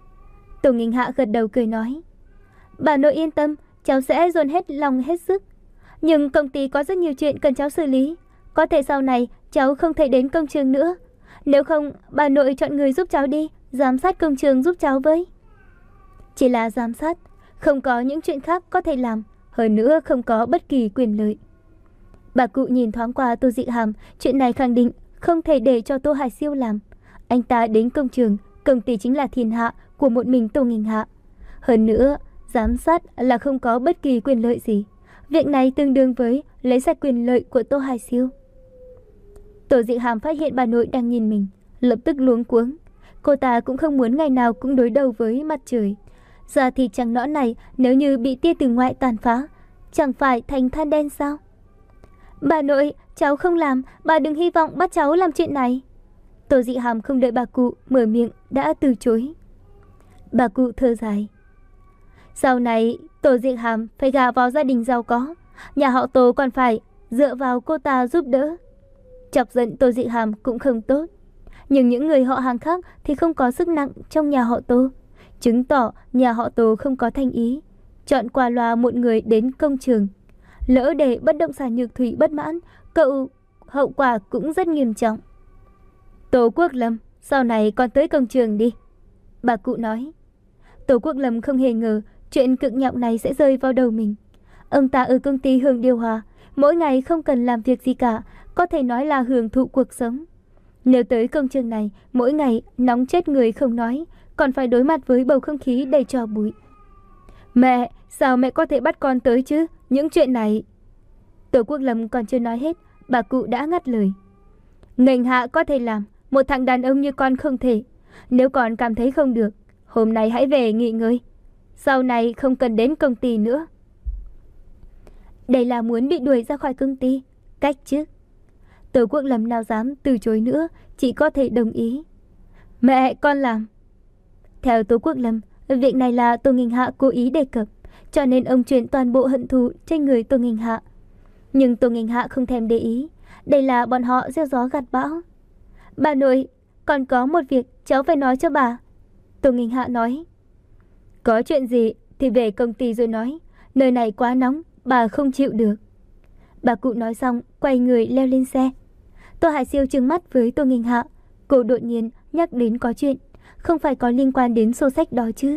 Tô Nghênh Hạ gật đầu cười nói. Bà nội yên tâm, cháu sẽ dồn hết lòng hết sức. Nhưng công ty có rất nhiều chuyện cần cháu xử lý. Có thể sau này cháu không thể đến công trường nữa. Nếu không, bà nội chọn người giúp cháu đi, giám sát công trường giúp cháu với. Chỉ là giám sát, không có những chuyện khác có thể làm. Hơn nữa không có bất kỳ quyền lợi. Bà cụ nhìn thoáng qua Tô Dị Hàm. Chuyện này khẳng định không thể để cho Tô Hải Siêu làm. Anh ta đến công trường, công ty chính là thiên hạ của một mình Tô Nghênh Hạ. Hơn nữa, giám sát là không có bất kỳ quyền lợi gì. Việc này tương đương với lấy sạch quyền lợi của Tô Hải Siêu. Tô Dị Hàm phát hiện bà nội đang nhìn mình, lập tức luống cuống. Cô ta cũng không muốn ngày nào cũng đối đầu với mặt trời. Da thịt trắng nõn này nếu như bị tia từ ngoại tàn phá, chẳng phải thành than đen sao? Bà nội, cháu không làm, bà đừng hy vọng bắt cháu làm chuyện này. Tô Dị Hàm không đợi bà cụ mở miệng đã từ chối. Bà cụ thở dài. Sau này Tô Dị Hàm phải gả vào gia đình giàu có, nhà họ Tô còn phải dựa vào cô ta giúp đỡ. Chọc giận Tô Dị Hàm cũng không tốt. Nhưng những người họ hàng khác thì không có sức nặng trong nhà họ Tô, chứng tỏ nhà họ Tô không có thành ý chọn qua loa một người đến công trường. Lỡ để bất động sản Nhược Thủy bất mãn, cậu hậu quả cũng rất nghiêm trọng. Tô Quốc Lâm, sau này con tới công trường đi, bà cụ nói. Tô Quốc Lâm không hề ngờ chuyện cực nhọc này sẽ rơi vào đầu mình. Ông ta ở công ty Hương Điều Hòa, mỗi ngày không cần làm việc gì cả, có thể nói là hưởng thụ cuộc sống. Nếu tới công trường này, mỗi ngày nóng chết người không nói, còn phải đối mặt với bầu không khí đầy tro bụi. Mẹ, sao mẹ có thể bắt con tới chứ? Những chuyện này... Tô Quốc Lâm còn chưa nói hết, bà cụ đã ngắt lời. Nghênh Hạ có thể làm, một thằng đàn ông như con không thể. Nếu con cảm thấy không được, hôm nay hãy về nghỉ ngơi. Sau này không cần đến công ty nữa. Đây là muốn bị đuổi ra khỏi công ty. Cách chứ. Tô Quốc Lâm nào dám từ chối nữa, chỉ có thể đồng ý. Mẹ, con làm. Theo Tô Quốc Lâm, việc này là Tô Nghênh Hạ cố ý đề cập, cho nên ông chuyển toàn bộ hận thù trên người Tô Nghênh Hạ. Nhưng Tô Nghênh Hạ không thèm để ý. Đây là bọn họ gieo gió gặt bão. Bà nội, còn có một việc cháu phải nói cho bà. Tô Nghênh Hạ nói. Có chuyện gì thì về công ty rồi nói. Nơi này quá nóng, bà không chịu được. Bà cụ nói xong, quay người leo lên xe. Tô Hải Siêu trừng mắt với Tô Nghênh Hạ. Cô đột nhiên nhắc đến có chuyện, không phải có liên quan đến sổ sách đó chứ.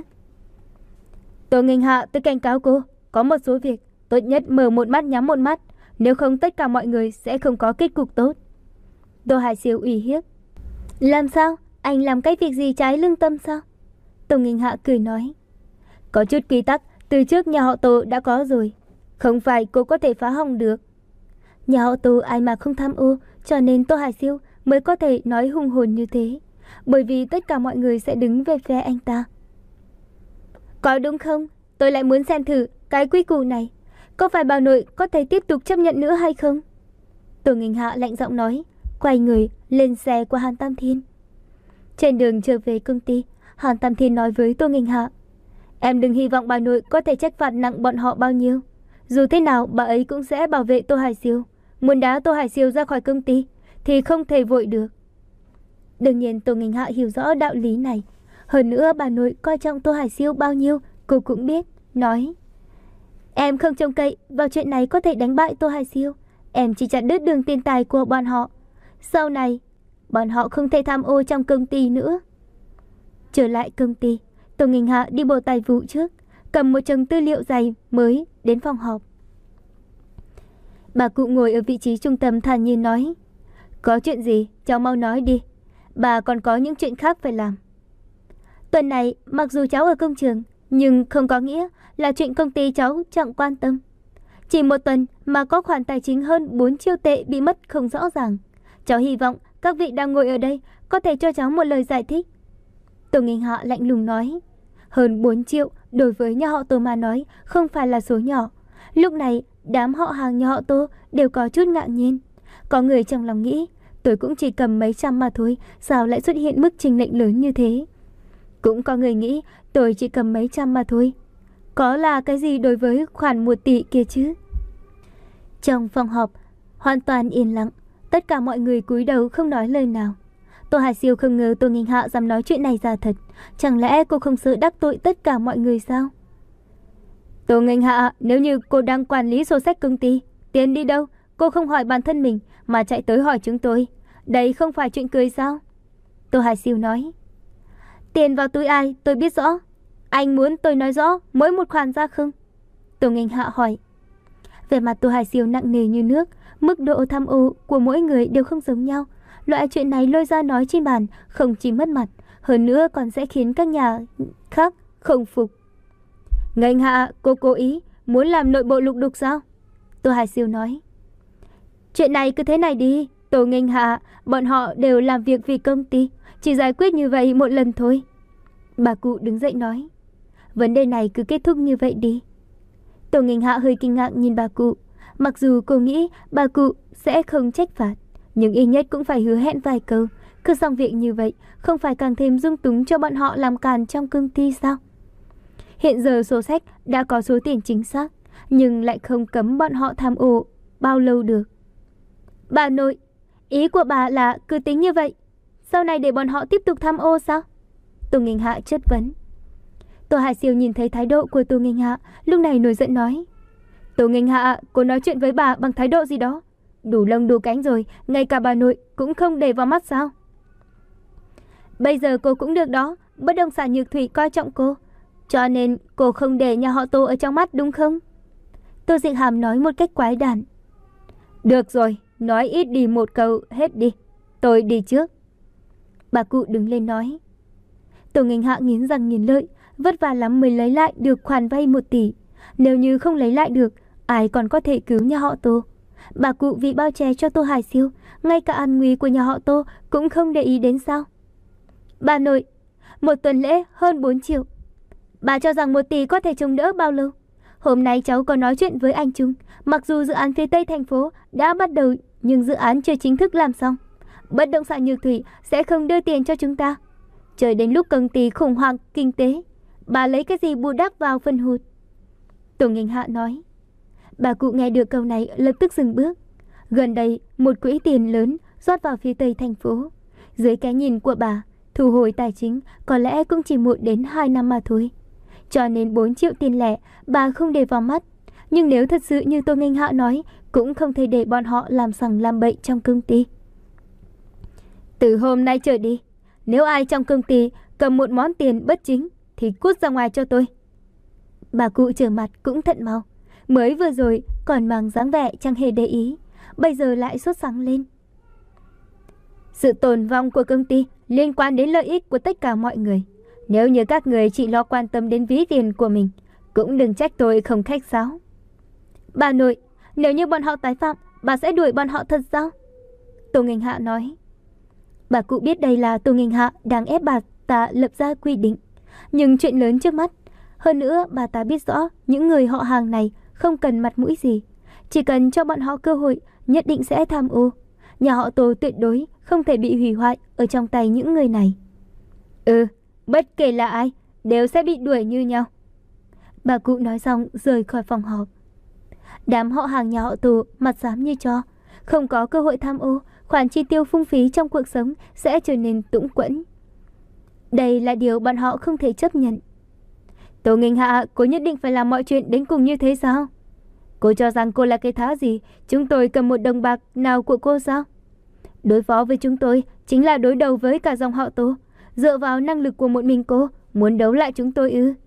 Tô Nghênh Hạ, tôi cảnh cáo cô, có một số việc tốt nhất mở một mắt nhắm một mắt, nếu không tất cả mọi người sẽ không có kết cục tốt. Tô Hải Siêu uy hiếp. Làm sao? Anh làm cái việc gì trái lương tâm sao? Tô Nghênh Hạ cười nói. Có chút quy tắc từ trước nhà họ Tô đã có rồi, không phải cô có thể phá hỏng được. Nhà họ Tô ai mà không tham ô, cho nên Tô Hải Siêu mới có thể nói hùng hồn như thế, bởi vì tất cả mọi người sẽ đứng về phe anh ta. Có đúng không? Tôi lại muốn xem thử cái quy củ này, có phải bà nội có thể tiếp tục chấp nhận nữa hay không? Tô Nghênh Hạ lạnh giọng nói, quay người lên xe của Hàn Tam Thiên. Trên đường trở về công ty, Hàn Tam Thiên nói với Tô Nghênh Hạ. Em đừng hy vọng bà nội có thể trách phạt nặng bọn họ bao nhiêu. Dù thế nào bà ấy cũng sẽ bảo vệ Tô Hải Siêu. Muốn đá Tô Hải Siêu ra khỏi công ty thì không thể vội được. Đương nhiên Tô Nghênh Hạ hiểu rõ đạo lý này. Hơn nữa bà nội coi trọng Tô Hải Siêu bao nhiêu cô cũng biết. Nói, em không trông cậy vào chuyện này có thể đánh bại Tô Hải Siêu. Em chỉ chặt đứt đường tiền tài của bọn họ. Sau này bọn họ không thể tham ô trong công ty nữa. Trở lại công ty, Tô Nghênh Hạ đi bộ tài vụ trước, cầm một chồng tư liệu dày mới đến phòng họp. Bà cụ ngồi ở vị trí trung tâm thản nhiên nói. Có chuyện gì cháu mau nói đi, bà còn có những chuyện khác phải làm. Tuần này mặc dù cháu ở công trường, nhưng không có nghĩa là chuyện công ty cháu chẳng quan tâm. Chỉ một tuần mà có khoản tài chính hơn bốn triệu tệ bị mất không rõ ràng. Cháu hy vọng các vị đang ngồi ở đây có thể cho cháu một lời giải thích. Tô Nghênh Hạ lạnh lùng nói. Hơn bốn triệu đối với nhà họ Tô mà nói không phải là số nhỏ. Lúc này đám họ hàng nhà họ Tô đều có chút ngạc nhiên. Có người trong lòng nghĩ, tôi cũng chỉ cầm mấy trăm mà thôi, sao lại xuất hiện mức chênh lệch lớn như thế. Cũng có người nghĩ tôi chỉ cầm mấy trăm mà thôi, có là cái gì đối với khoản một tỷ kia chứ. Trong phòng họp hoàn toàn yên lặng, tất cả mọi người cúi đầu không nói lời nào. Tô Hải Siêu không ngờ Tô Nghênh Hạ dám nói chuyện này ra thật. Chẳng lẽ cô không sợ đắc tội tất cả mọi người sao? Tô Nghênh Hạ, nếu như cô đang quản lý sổ sách công ty, tiền đi đâu? Cô không hỏi bản thân mình mà chạy tới hỏi chúng tôi. Đây không phải chuyện cười sao? Tô Hải Siêu nói. Tiền vào túi ai tôi biết rõ. Anh muốn tôi nói rõ mỗi một khoản ra không? Tô Nghênh Hạ hỏi. Về mặt Tô Hải Siêu nặng nề như nước. Mức độ tham ô của mỗi người đều không giống nhau. Loại chuyện này lôi ra nói trên bàn không chỉ mất mặt, hơn nữa còn sẽ khiến các nhà khác không phục. Nghênh Hạ, cô cố ý muốn làm nội bộ lục đục sao? Tô Hải Siêu nói. Chuyện này cứ thế này đi, Tô Nghênh Hạ, bọn họ đều làm việc vì công ty, chỉ giải quyết như vậy một lần thôi. Bà cụ đứng dậy nói. Vấn đề này cứ kết thúc như vậy đi. Tô Nghênh Hạ hơi kinh ngạc nhìn bà cụ. Mặc dù cô nghĩ bà cụ sẽ không trách phạt, nhưng ít nhất cũng phải hứa hẹn vài câu. Cứ xong việc như vậy, không phải càng thêm dung túng cho bọn họ làm càn trong công ty sao? Hiện giờ sổ sách đã có số tiền chính xác, nhưng lại không cấm bọn họ tham ô bao lâu được. Bà nội, ý của bà là cứ tính như vậy, sau này để bọn họ tiếp tục tham ô sao? Tô Nghênh Hạ chất vấn. Tô Hải Siêu nhìn thấy thái độ của Tô Nghênh Hạ, lúc này nổi giận nói. Tô Nghênh Hạ, cô nói chuyện với bà bằng thái độ gì đó? Đủ lông đủ cánh rồi, ngay cả bà nội cũng không để vào mắt sao? Bây giờ cô cũng được đó, bất động sản Nhược Thủy coi trọng cô, cho nên cô không để nhà họ Tô ở trong mắt đúng không? Tô Dịch Hàm nói một cách quái đản. Được rồi, nói ít đi một câu hết đi, tôi đi trước. Bà cụ đứng lên nói. Tô Nghênh Hạ nghiến răng nghiến lợi, vất vả lắm mới lấy lại được khoản vay một tỷ. Nếu như không lấy lại được, ai còn có thể cứu nhà họ Tô? Bà cụ vì bao che cho Tô Hải Siêu, ngay cả an nguy của nhà họ Tô cũng không để ý đến sao? Bà nội, một tuần lễ hơn bốn triệu. Bà cho rằng một tỷ có thể chống đỡ bao lâu? Hôm nay cháu có nói chuyện với anh Trung, mặc dù dự án phía Tây thành phố đã bắt đầu, nhưng dự án chưa chính thức làm xong. Bất động sản Nhược Thủy sẽ không đưa tiền cho chúng ta. Chờ đến lúc công ty khủng hoảng kinh tế, bà lấy cái gì bù đắp vào phần hụt? Tô Nghênh Hạ nói. Bà cụ nghe được câu này lập tức dừng bước. Gần đây, một quỹ tiền lớn rót vào phía Tây thành phố. Dưới cái nhìn của bà, thu hồi tài chính có lẽ cũng chỉ một đến hai năm mà thôi. Cho nên bốn triệu tiền lẻ bà không để vào mắt. Nhưng nếu thật sự như Tô Nghênh Hạ nói, cũng không thể để bọn họ làm sằng làm bậy trong công ty. Từ hôm nay trở đi, nếu ai trong công ty cầm một món tiền bất chính thì cút ra ngoài cho tôi. Bà cụ trở mặt cũng thận mau. Mới vừa rồi còn mang dáng vẻ chẳng hề để ý, bây giờ lại sốt sắng lên. Sự tồn vong của công ty liên quan đến lợi ích của tất cả mọi người. Nếu như các người chỉ lo quan tâm đến ví tiền của mình, cũng đừng trách tôi không khách sáo. Bà nội, nếu như bọn họ tái phạm, bà sẽ đuổi bọn họ thật sao? Tô Nghênh Hạ nói. Bà cụ biết đây là Tô Nghênh Hạ đang ép bà ta lập ra quy định. Nhưng chuyện lớn trước mắt. Hơn nữa bà ta biết rõ những người họ hàng này không cần mặt mũi gì. Chỉ cần cho bọn họ cơ hội, nhất định sẽ tham ô. Nhà họ Tô tuyệt đối không thể bị hủy hoại ở trong tay những người này. Ừ, bất kể là ai, đều sẽ bị đuổi như nhau. Bà cụ nói xong rời khỏi phòng họp. Đám họ hàng nhà họ Tô mặt xám như tro, không có cơ hội tham ô, khoản chi tiêu phung phí trong cuộc sống sẽ trở nên túng quẫn. Đây là điều bọn họ không thể chấp nhận. Tô Nghênh Hạ, cô nhất định phải làm mọi chuyện đến cùng như thế sao? Cô cho rằng cô là cái thá gì? Chúng tôi cầm một đồng bạc nào của cô sao? Đối phó với chúng tôi chính là đối đầu với cả dòng họ Tô. Dựa vào năng lực của một mình cô, muốn đấu lại chúng tôi ư?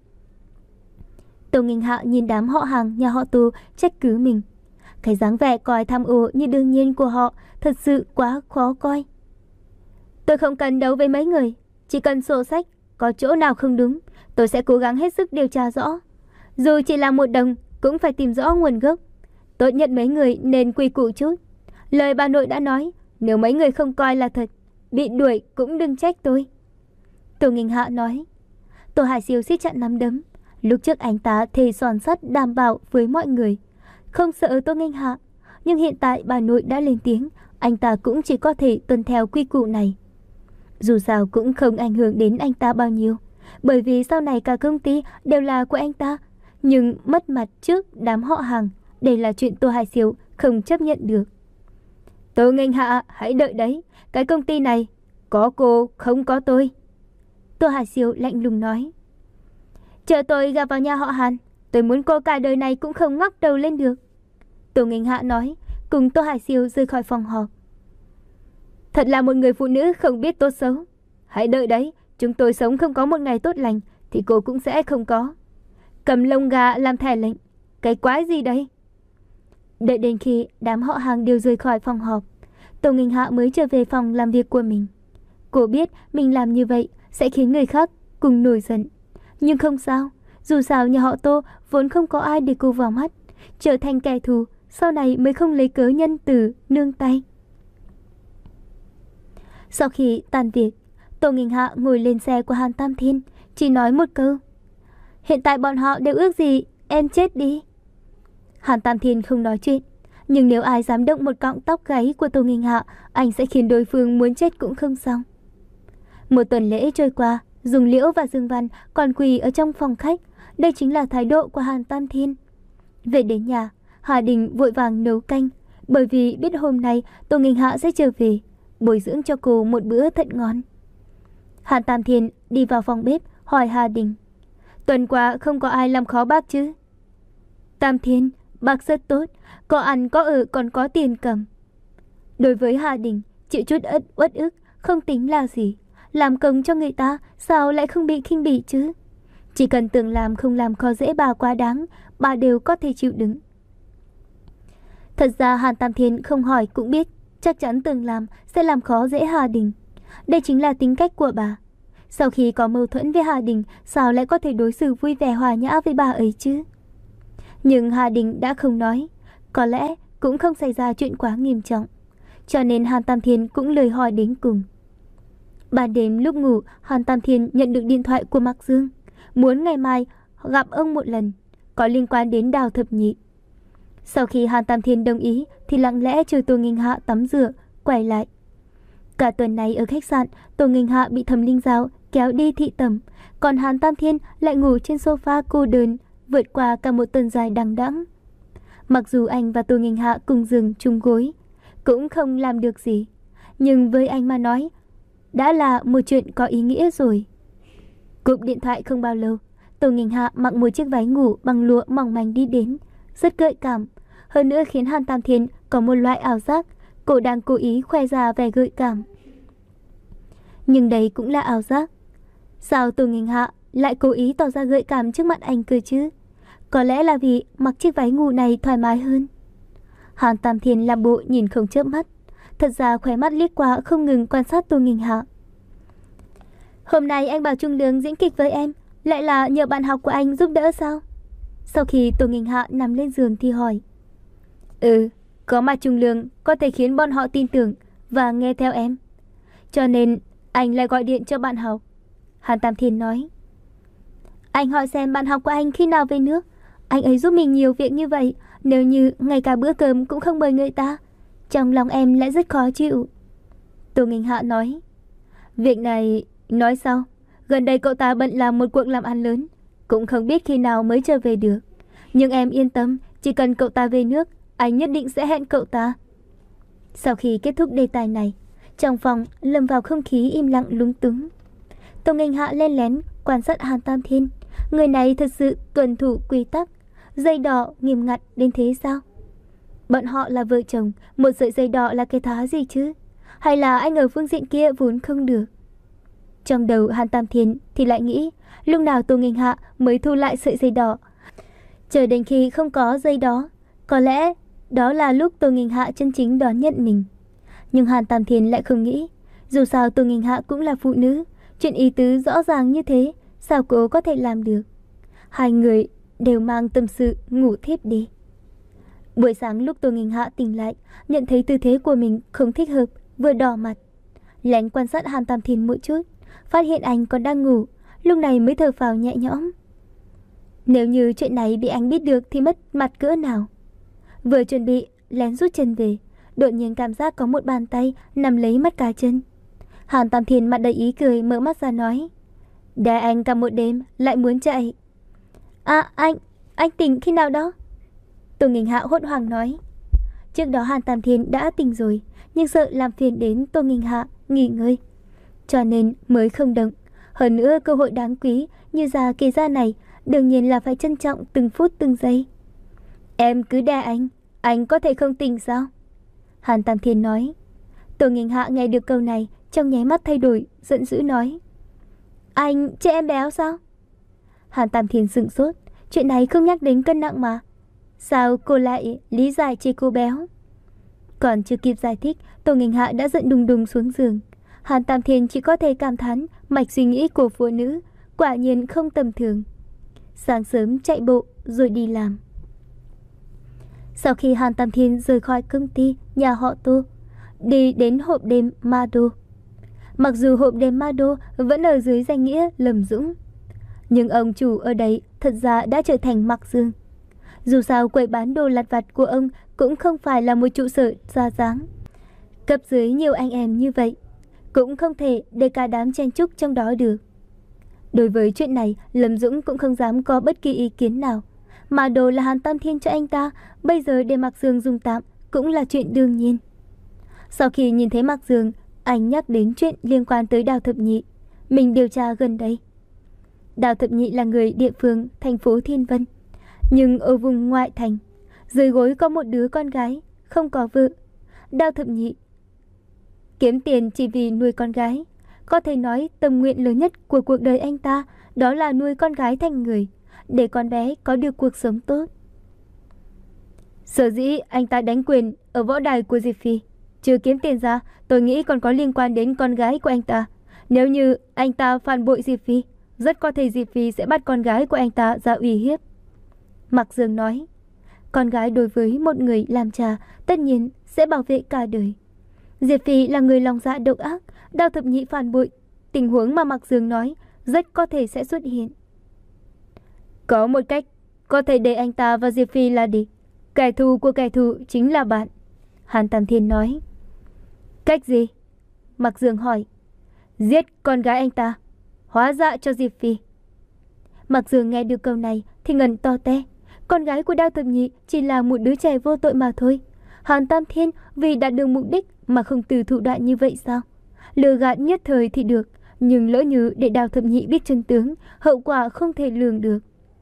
Tô Nghênh Hạ nhìn đám họ hàng nhà họ Tô trách cứ mình. Cái dáng vẻ coi tham ô như đương nhiên của họ thật sự quá khó coi. Tôi không cần đấu với mấy người, chỉ cần sổ sách có chỗ nào không đúng, tôi sẽ cố gắng hết sức điều tra rõ. Dù chỉ là một đồng, cũng phải tìm rõ nguồn gốc. Tốt nhất mấy người nên quy củ chút. Lời bà nội đã nói, nếu mấy người không coi là thật, bị đuổi cũng đừng trách tôi. Tô Nghênh Hạ nói. Tô Hải Siêu siết chặt nắm đấm. Lúc trước anh ta thề son sắt đảm bảo với mọi người, không sợ Tô Nghênh Hạ. Nhưng hiện tại bà nội đã lên tiếng, anh ta cũng chỉ có thể tuân theo quy củ này. Dù sao cũng không ảnh hưởng đến anh ta bao nhiêu, bởi vì sau này cả công ty đều là của anh ta. Nhưng mất mặt trước đám họ hàng, đây là chuyện Tô Hải Siêu không chấp nhận được. Tô Nghênh Hạ, hãy đợi đấy, cái công ty này có cô không có tôi. Tô Hải Siêu lạnh lùng nói. Chờ tôi gặp vào nhà họ Hàn, tôi muốn cô cả đời này cũng không ngóc đầu lên được. Tô Nghênh Hạ nói, cùng Tô Hải Siêu rời khỏi phòng họp. Thật là một người phụ nữ không biết tốt xấu. Hãy đợi đấy, chúng tôi sống không có một ngày tốt lành thì cô cũng sẽ không có. Cầm lông gà làm thẻ lệnh, cái quái gì đây? Đợi đến khi đám họ hàng đều rời khỏi phòng họp, Tô Nghênh Hạ mới trở về phòng làm việc của mình. Cô biết mình làm như vậy sẽ khiến người khác cùng nổi giận. Nhưng không sao, dù sao nhà họ Tô vốn không có ai để cô vào mắt. Trở thành kẻ thù, sau này mới không lấy cớ nhân từ nương tay. Sau khi tan việc, Tô Nghênh Hạ ngồi lên xe của Hàn Tam Thiên, chỉ nói một câu. Hiện tại bọn họ đều ước gì em chết đi. Hàn Tam Thiên không nói chuyện, nhưng nếu ai dám động một cọng tóc gáy của Tô Nghênh Hạ, anh sẽ khiến đối phương muốn chết cũng không xong. Một tuần lễ trôi qua, Dùng Liễu và Dương Văn còn quỳ ở trong phòng khách. Đây chính là thái độ của Hàn Tam Thiên. Về đến nhà, Hà Đình vội vàng nấu canh, bởi vì biết hôm nay Tô Nghênh Hạ sẽ trở về, bồi dưỡng cho cô một bữa thật ngon. Hàn Tam Thiên đi vào phòng bếp hỏi Hà Đình, tuần qua không có ai làm khó bác chứ? Tam Thiên, bác rất tốt, có ăn có ở còn có tiền cầm. Đối với Hà Đình, chịu chút ất uất ức không tính là gì. Làm công cho người ta sao lại không bị khinh bỉ chứ? Chỉ cần tưởng làm không làm khó dễ bà quá đáng, bà đều có thể chịu đựng. Thật ra Hàn Tam Thiên không hỏi cũng biết, chắc chắn tưởng làm sẽ làm khó dễ Hà Đình. Đây chính là tính cách của bà. Sau khi có mâu thuẫn với Hà Đình, sao lại có thể đối xử vui vẻ hòa nhã với bà ấy chứ? Nhưng Hà Đình đã không nói, có lẽ cũng không xảy ra chuyện quá nghiêm trọng, cho nên Hàn Tam Thiên cũng lời hỏi đến cùng. Ban đêm lúc ngủ, Hàn Tam Thiên nhận được điện thoại của Mạc Dương, muốn ngày mai gặp ông một lần, có liên quan đến Đào Thập Nhị. Sau khi Hàn Tam Thiên đồng ý thì lặng lẽ chờ Tô Nghinh Hạ tắm rửa, quay lại. Cả tuần này ở khách sạn, Tô Nghinh Hạ bị Thẩm Linh Giao kéo đi thị tẩm, còn Hàn Tam Thiên lại ngủ trên sofa cô đơn, vượt qua cả một tuần dài đằng đẵng. Mặc dù anh và Tô Nghinh Hạ cùng giường chung gối, cũng không làm được gì, nhưng với anh mà nói, đã là một chuyện có ý nghĩa rồi. Cúp điện thoại không bao lâu, Tô Nghinh Hạ mặc một chiếc váy ngủ bằng lụa mỏng manh đi đến, rất gợi cảm, hơn nữa khiến Hàn Tam Thiên có một loại ảo giác cô đang cố ý khoe ra vẻ gợi cảm. Nhưng đây cũng là ảo giác. Sao Tô Nghinh Hạ lại cố ý tỏ ra gợi cảm trước mặt anh cơ chứ? Có lẽ là vì mặc chiếc váy ngủ này thoải mái hơn. Hàn Tam Thiên làm bộ nhìn không chớp mắt, thật ra khóe mắt liếc qua không ngừng quan sát Tô Nghinh Hạ. Hôm nay anh bảo Trung Lương diễn kịch với em, lại là nhờ bạn học của anh giúp đỡ sao? Sau khi Tô Nghinh Hạ nằm lên giường thì hỏi. Ừ, có mặt Trung Lương có thể khiến bọn họ tin tưởng và nghe theo em, cho nên anh lại gọi điện cho bạn học. Hàn Tam Thiên nói. Anh hỏi xem bạn học của anh khi nào về nước. Anh ấy giúp mình nhiều việc như vậy, nếu như ngay cả bữa cơm cũng không mời người ta, trong lòng em lại rất khó chịu. Tô Nghinh Hạ nói. Việc này nói sau, gần đây cậu ta bận làm một cuộc làm ăn lớn, cũng không biết khi nào mới trở về được. Nhưng em yên tâm, chỉ cần cậu ta về nước, anh nhất định sẽ hẹn cậu ta. Sau khi kết thúc đề tài này, trong phòng lâm vào không khí im lặng lúng túng. Tô Nghinh Hạ lên lén quan sát Hàn Tam Thiên. Người này thật sự tuân thủ quy tắc, dây đỏ nghiêm ngặt đến thế sao? Bọn họ là vợ chồng, một sợi dây đỏ là cái thá gì chứ? Hay là anh ở phương diện kia vốn không được? Trong đầu Hàn Tam Thiên thì lại nghĩ, lúc nào Tô Nghinh Hạ mới thu lại sợi dây đỏ? Chờ đến khi không có dây đó, có lẽ đó là lúc Tô Nghinh Hạ chân chính đón nhận mình. Nhưng Hàn Tam Thiên lại không nghĩ, dù sao Tô Nghinh Hạ cũng là phụ nữ, chuyện ý tứ rõ ràng như thế, sao cô có thể làm được? Hai người đều mang tâm sự ngủ thiếp đi. Buổi sáng lúc Tô Nghinh Hạ tỉnh lại, nhận thấy tư thế của mình không thích hợp, vừa đỏ mặt. Lén quan sát Hàn Tam Thiên một chút, phát hiện anh còn đang ngủ, lúc này mới thở phào nhẹ nhõm. Nếu như chuyện này bị anh biết được thì mất mặt cỡ nào. Vừa chuẩn bị lén rút chân về, đột nhiên cảm giác có một bàn tay nắm lấy mắt cá chân. Hàn Tam Thiên mặt đầy ý cười mở mắt ra nói. Để anh cả một đêm lại muốn chạy. À anh, anh tỉnh khi nào đó? Tô Nghinh Hạ hốt hoảng nói. Trước đó Hàn Tam Thiên đã tỉnh rồi, nhưng sợ làm phiền đến Tô Nghinh Hạ nghỉ ngơi, cho nên mới không động. Hơn nữa cơ hội đáng quý như già kỳ gia này, đương nhiên là phải trân trọng từng phút từng giây. Em cứ đè anh, anh có thể không tỉnh sao? Hàn Tam Thiên nói. Tô Nghinh Hạ nghe được câu này, trong nháy mắt thay đổi, giận dữ nói. Anh chê em béo sao? Hàn Tam Thiên sửng sốt, chuyện này không nhắc đến cân nặng mà. Sao cô lại lý giải chê cô béo? Còn chưa kịp giải thích, Tô Nghinh Hạ đã giận đùng đùng xuống giường. Hàn Tam Thiên chỉ có thể cảm thán mạch suy nghĩ của phụ nữ quả nhiên không tầm thường. Sáng sớm chạy bộ rồi đi làm. Sau khi Hàn Tam Thiên rời khỏi công ty nhà họ Tô, đi đến hộp đêm Ma Đô. Mặc dù hộp đêm Ma Đô vẫn ở dưới danh nghĩa Lâm Dũng, nhưng ông chủ ở đây thật ra đã trở thành Mạc Dương. Dù sao quầy bán đồ lặt vặt của ông cũng không phải là một trụ sở ra dáng. Cấp dưới nhiều anh em như vậy, cũng không thể để cả đám chen chúc trong đó được. Đối với chuyện này, Lâm Dũng cũng không dám có bất kỳ ý kiến nào. Mà đồ là Hàn Tam Thiên cho anh ta, bây giờ để Mạc Dương dùng tạm cũng là chuyện đương nhiên. Sau khi nhìn thấy Mạc Dương, anh nhắc đến chuyện liên quan tới Đào Thập Nhị. Mình điều tra gần đây. Đào Thập Nhị là người địa phương thành phố Thiên Vân, nhưng ở vùng ngoại thành. Dưới gối có một đứa con gái, không có vợ. Đao Thập Nhị kiếm tiền chỉ vì nuôi con gái. Có thể nói tâm nguyện lớn nhất của cuộc đời anh ta đó là nuôi con gái thành người, để con bé có được cuộc sống tốt. Sở dĩ anh ta đánh quyền ở võ đài của Diệp Phi, trừ kiếm tiền ra, tôi nghĩ còn có liên quan đến con gái của anh ta. Nếu như anh ta phản bội Diệp Phi, rất có thể Diệp Phi sẽ bắt con gái của anh ta ra uy hiếp. Mạc Dương nói, con gái đối với một người làm cha tất nhiên sẽ bảo vệ cả đời. Diệp Phi là người lòng dạ độc ác, Đao Thập Nhị phản bội, tình huống mà Mạc Dương nói rất có thể sẽ xuất hiện. Có một cách có thể để anh ta và Diệp Phi là địch. Kẻ thù của kẻ thù chính là bạn, Hàn Tam Thiên nói. Cách gì? Mạc Dương hỏi. Giết con gái anh ta, hóa dạ cho Diệp Phi. Mạc Dương nghe được câu này thì ngẩn to te. Con gái của Đao Thập Nhị chỉ là một đứa trẻ vô tội mà thôi. Hàn Tam Thiên vì đạt được mục đích mà không từ thủ đoạn như vậy sao? Lừa gạt nhất thời thì được, nhưng lỡ như để Đao Thập Nhị biết chân tướng, hậu quả không thể lường được.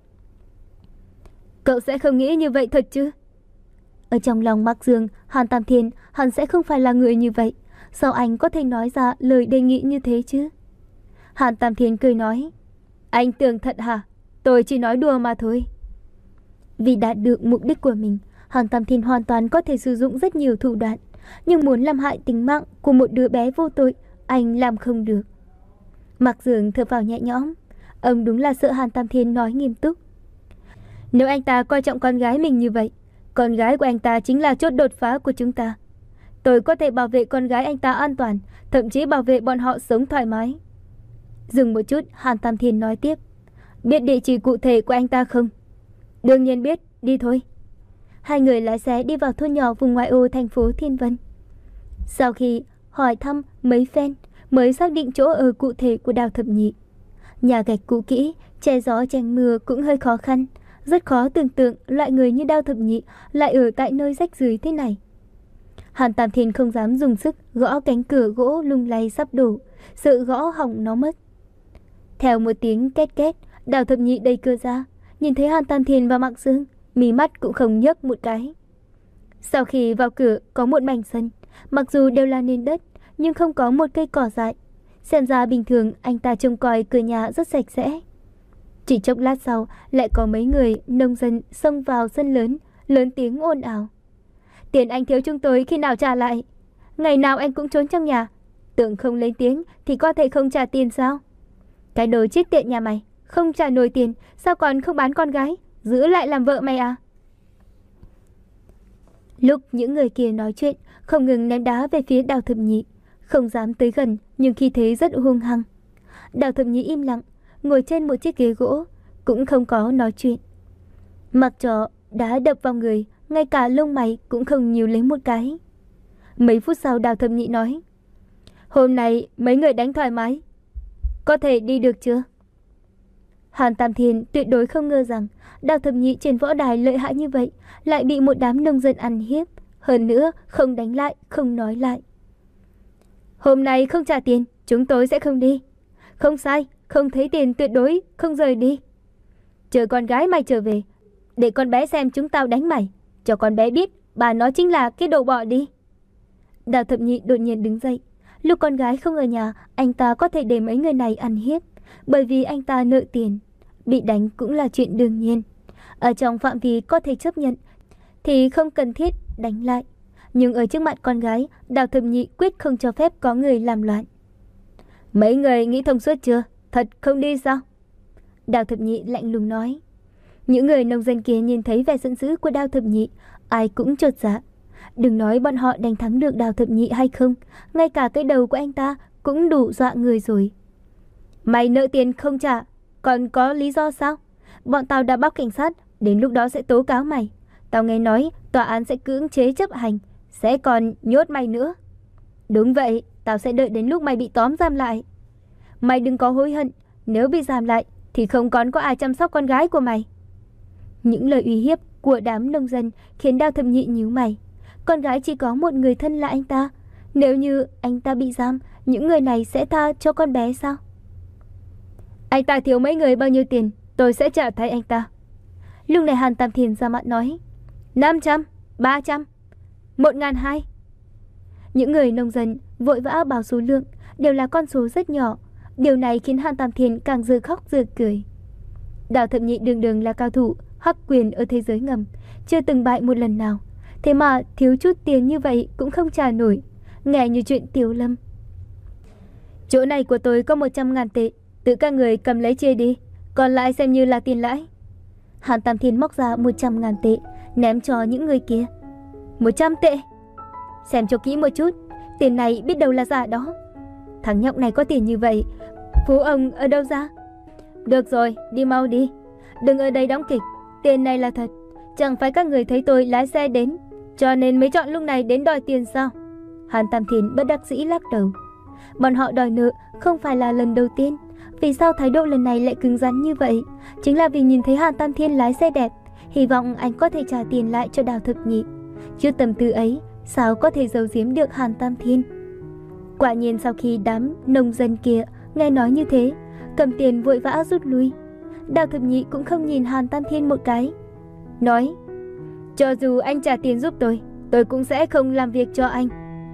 Cậu sẽ không nghĩ như vậy thật chứ? Ở trong lòng Mạc Dương, Hàn Tam Thiên hắn sẽ không phải là người như vậy. Sao anh có thể nói ra lời đề nghị như thế chứ? Hàn Tam Thiên cười nói, anh tưởng thật hả? Tôi chỉ nói đùa mà thôi. Vì đạt được mục đích của mình, Hàn Tam Thiên hoàn toàn có thể sử dụng rất nhiều thủ đoạn, nhưng muốn làm hại tính mạng của một đứa bé vô tội, anh làm không được. Mạc Dương thở phào nhẹ nhõm. Ông đúng là sợ Hàn Tam Thiên nói nghiêm túc. Nếu anh ta coi trọng con gái mình như vậy, con gái của anh ta chính là chốt đột phá của chúng ta. Tôi có thể bảo vệ con gái anh ta an toàn, thậm chí bảo vệ bọn họ sống thoải mái. Dừng một chút, Hàn Tam Thiên nói tiếp. Biết địa chỉ cụ thể của anh ta không? Đương nhiên biết, đi thôi. Hai người lái xe đi vào thôn nhỏ vùng ngoại ô thành phố Thiên Vân. Sau khi hỏi thăm mấy phen mới xác định chỗ ở cụ thể của Đao Thập Nhị. Nhà gạch cũ kỹ, che gió chèn mưa cũng hơi khó khăn. Rất khó tưởng tượng loại người như Đao Thập Nhị lại ở tại nơi rách rưới thế này. Hàn Tam Thiên không dám dùng sức gõ cánh cửa gỗ lung lay sắp đổ, sợ gõ hỏng nó mất. Theo một tiếng két két, Đao Thập Nhị đẩy cửa ra, nhìn thấy Hàn Tam Thiên và Mạc Dương, mí mắt cũng không nhấc một cái. Sau khi vào cửa có một mảnh sân, mặc dù đều là nền đất nhưng không có một cây cỏ dại. Xem ra bình thường anh ta trông coi cửa nhà rất sạch sẽ. Chỉ chốc lát sau lại có mấy người nông dân xông vào sân lớn, lớn tiếng ồn ào. Tiền anh thiếu chúng tôi khi nào trả lại? Ngày nào anh cũng trốn trong nhà, tưởng không lấy tiếng thì có thể không trả tiền sao? Cái đồ trích tiện nhà mày, không trả nổi tiền, sao còn không bán con gái, giữ lại làm vợ mày à? Lúc những người kia nói chuyện, không ngừng ném đá về phía Đao Thập Nhị, không dám tới gần nhưng khí thế rất hung hăng. Đao Thập Nhị im lặng, ngồi trên một chiếc ghế gỗ, cũng không có nói chuyện. Mặc cho đá đập vào người, ngay cả lông mày cũng không nhíu lấy một cái. Mấy phút sau Đao Thập Nhị nói, hôm nay mấy người đánh thoải mái, có thể đi được chưa? Hàn Tam Thiên tuyệt đối không ngờ rằng Đao Thập Nhị trên võ đài lợi hại như vậy, lại bị một đám nông dân ăn hiếp, hơn nữa không đánh lại, không nói lại. Hôm nay không trả tiền, chúng tôi sẽ không đi. Không sai, không thấy tiền tuyệt đối không rời đi. Chờ con gái mày trở về, để con bé xem chúng tao đánh mày, cho con bé biết bà nó chính là cái đồ bọ đi. Đao Thập Nhị đột nhiên đứng dậy. Lúc con gái không ở nhà, anh ta có thể để mấy người này ăn hiếp, bởi vì anh ta nợ tiền. Bị đánh cũng là chuyện đương nhiên. Ở trong phạm vi có thể chấp nhận thì không cần thiết đánh lại. Nhưng ở trước mặt con gái, Đao Thập Nhị quyết không cho phép có người làm loạn. Mấy người nghĩ thông suốt chưa? Thật không đi sao? Đao Thập Nhị lạnh lùng nói. Những người nông dân kia nhìn thấy vẻ giận dữ của Đao Thập Nhị, ai cũng chột dạ. Đừng nói bọn họ đánh thắng được Đao Thập Nhị hay không, ngay cả cái đầu của anh ta cũng đủ dọa người rồi. Mày nợ tiền không trả, còn có lý do sao? Bọn tao đã báo cảnh sát, đến lúc đó sẽ tố cáo mày. Tao nghe nói tòa án sẽ cưỡng chế chấp hành, sẽ còn nhốt mày nữa. Đúng vậy, tao sẽ đợi đến lúc mày bị tóm giam lại. Mày đừng có hối hận, nếu bị giam lại thì không còn có ai chăm sóc con gái của mày. Những lời uy hiếp của đám nông dân khiến Đao Thập Nhị nhíu mày. Con gái chỉ có một người thân là anh ta. Nếu như anh ta bị giam, những người này sẽ tha cho con bé sao? Anh ta thiếu mấy người bao nhiêu tiền, tôi sẽ trả thay anh ta. Lúc này Hàn Tam Thiên ra mặt nói. năm trăm, ba trăm, một ngàn hai. Những người nông dân vội vã báo số lượng, đều là con số rất nhỏ. Điều này khiến Hàn Tam Thiên càng giờ khóc giờ cười. Đào Thập Nhị đường đường là cao thủ hắc quyền ở thế giới ngầm, chưa từng bại một lần nào. Thế mà thiếu chút tiền như vậy cũng không trả nổi. Nghe như chuyện Tiểu Lâm. Chỗ này của tôi có một trăm ngàn tệ, tự các người cầm lấy chia đi, còn lại xem như là tiền lãi. Hàn Tam Thiên móc ra một trăm ngàn tệ, ném cho những người kia. Một trăm tệ? Xem cho kỹ một chút, tiền này biết đâu là giả đó. Thằng nhóc này có tiền như vậy, phú ông ở đâu ra? Được rồi, đi mau đi, đừng ở đây đóng kịch. Tiền này là thật, chẳng phải các người thấy tôi lái xe đến, cho nên mới chọn lúc này đến đòi tiền sao? Hàn Tam Thiên bất đắc dĩ lắc đầu. Bọn họ đòi nợ không phải là lần đầu tiên. Vì sao thái độ lần này lại cứng rắn như vậy? Chính là vì nhìn thấy Hàn Tam Thiên lái xe đẹp, hy vọng anh có thể trả tiền lại cho Đào Thập Nhị. Chút tâm tư ấy sao có thể giấu giếm được Hàn Tam Thiên? Quả nhiên sau khi đám nông dân kia nghe nói như thế, cầm tiền vội vã rút lui. Đào Thập Nhị cũng không nhìn Hàn Tam Thiên một cái, nói: cho dù anh trả tiền giúp tôi, tôi cũng sẽ không làm việc cho anh.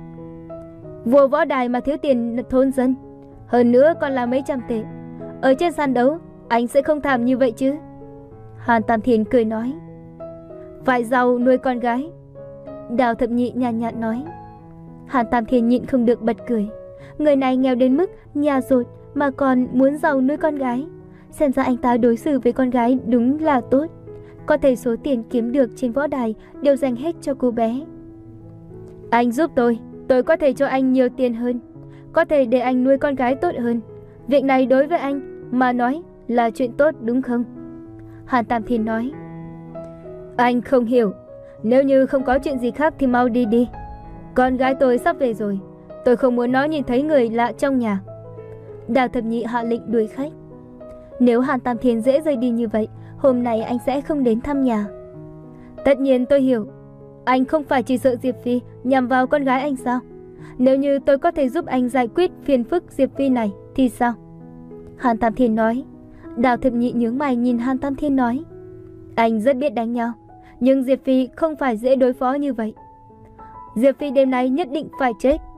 Vua võ đài mà thiếu tiền thôn dân, hơn nữa còn là mấy trăm tệ, ở trên sàn đấu anh sẽ không thảm như vậy chứ? Hàn Tam Thiên cười nói: phải giàu nuôi con gái. Đào Thập Nhị nhàn nhạt nói. Hàn Tam Thiên nhịn không được bật cười. Người này nghèo đến mức nhà dột mà còn muốn giàu nuôi con gái. Xem ra anh ta đối xử với con gái đúng là tốt. Có thể số tiền kiếm được trên võ đài đều dành hết cho cô bé. Anh giúp tôi, tôi có thể cho anh nhiều tiền hơn, có thể để anh nuôi con gái tốt hơn. Việc này đối với anh mà nói là chuyện tốt đúng không? Hàn Tam Thiên nói. Anh không hiểu, nếu như không có chuyện gì khác thì mau đi đi. Con gái tôi sắp về rồi, tôi không muốn nó nhìn thấy người lạ trong nhà. Đào Thập Nhị hạ lệnh đuổi khách. Nếu Hàn Tam Thiên dễ rời đi như vậy, hôm nay anh sẽ không đến thăm nhà. Tất nhiên tôi hiểu, anh không phải chỉ sợ Diệp Phi nhằm vào con gái anh sao? Nếu như tôi có thể giúp anh giải quyết phiền phức Diệp Phi này thì sao? Hàn Tam Thiên nói. Đào Thập Nhị nhướng mày nhìn Hàn Tam Thiên nói. Anh rất biết đánh nhau, nhưng Diệp Phi không phải dễ đối phó như vậy. Diệp Phi đêm nay nhất định phải chết.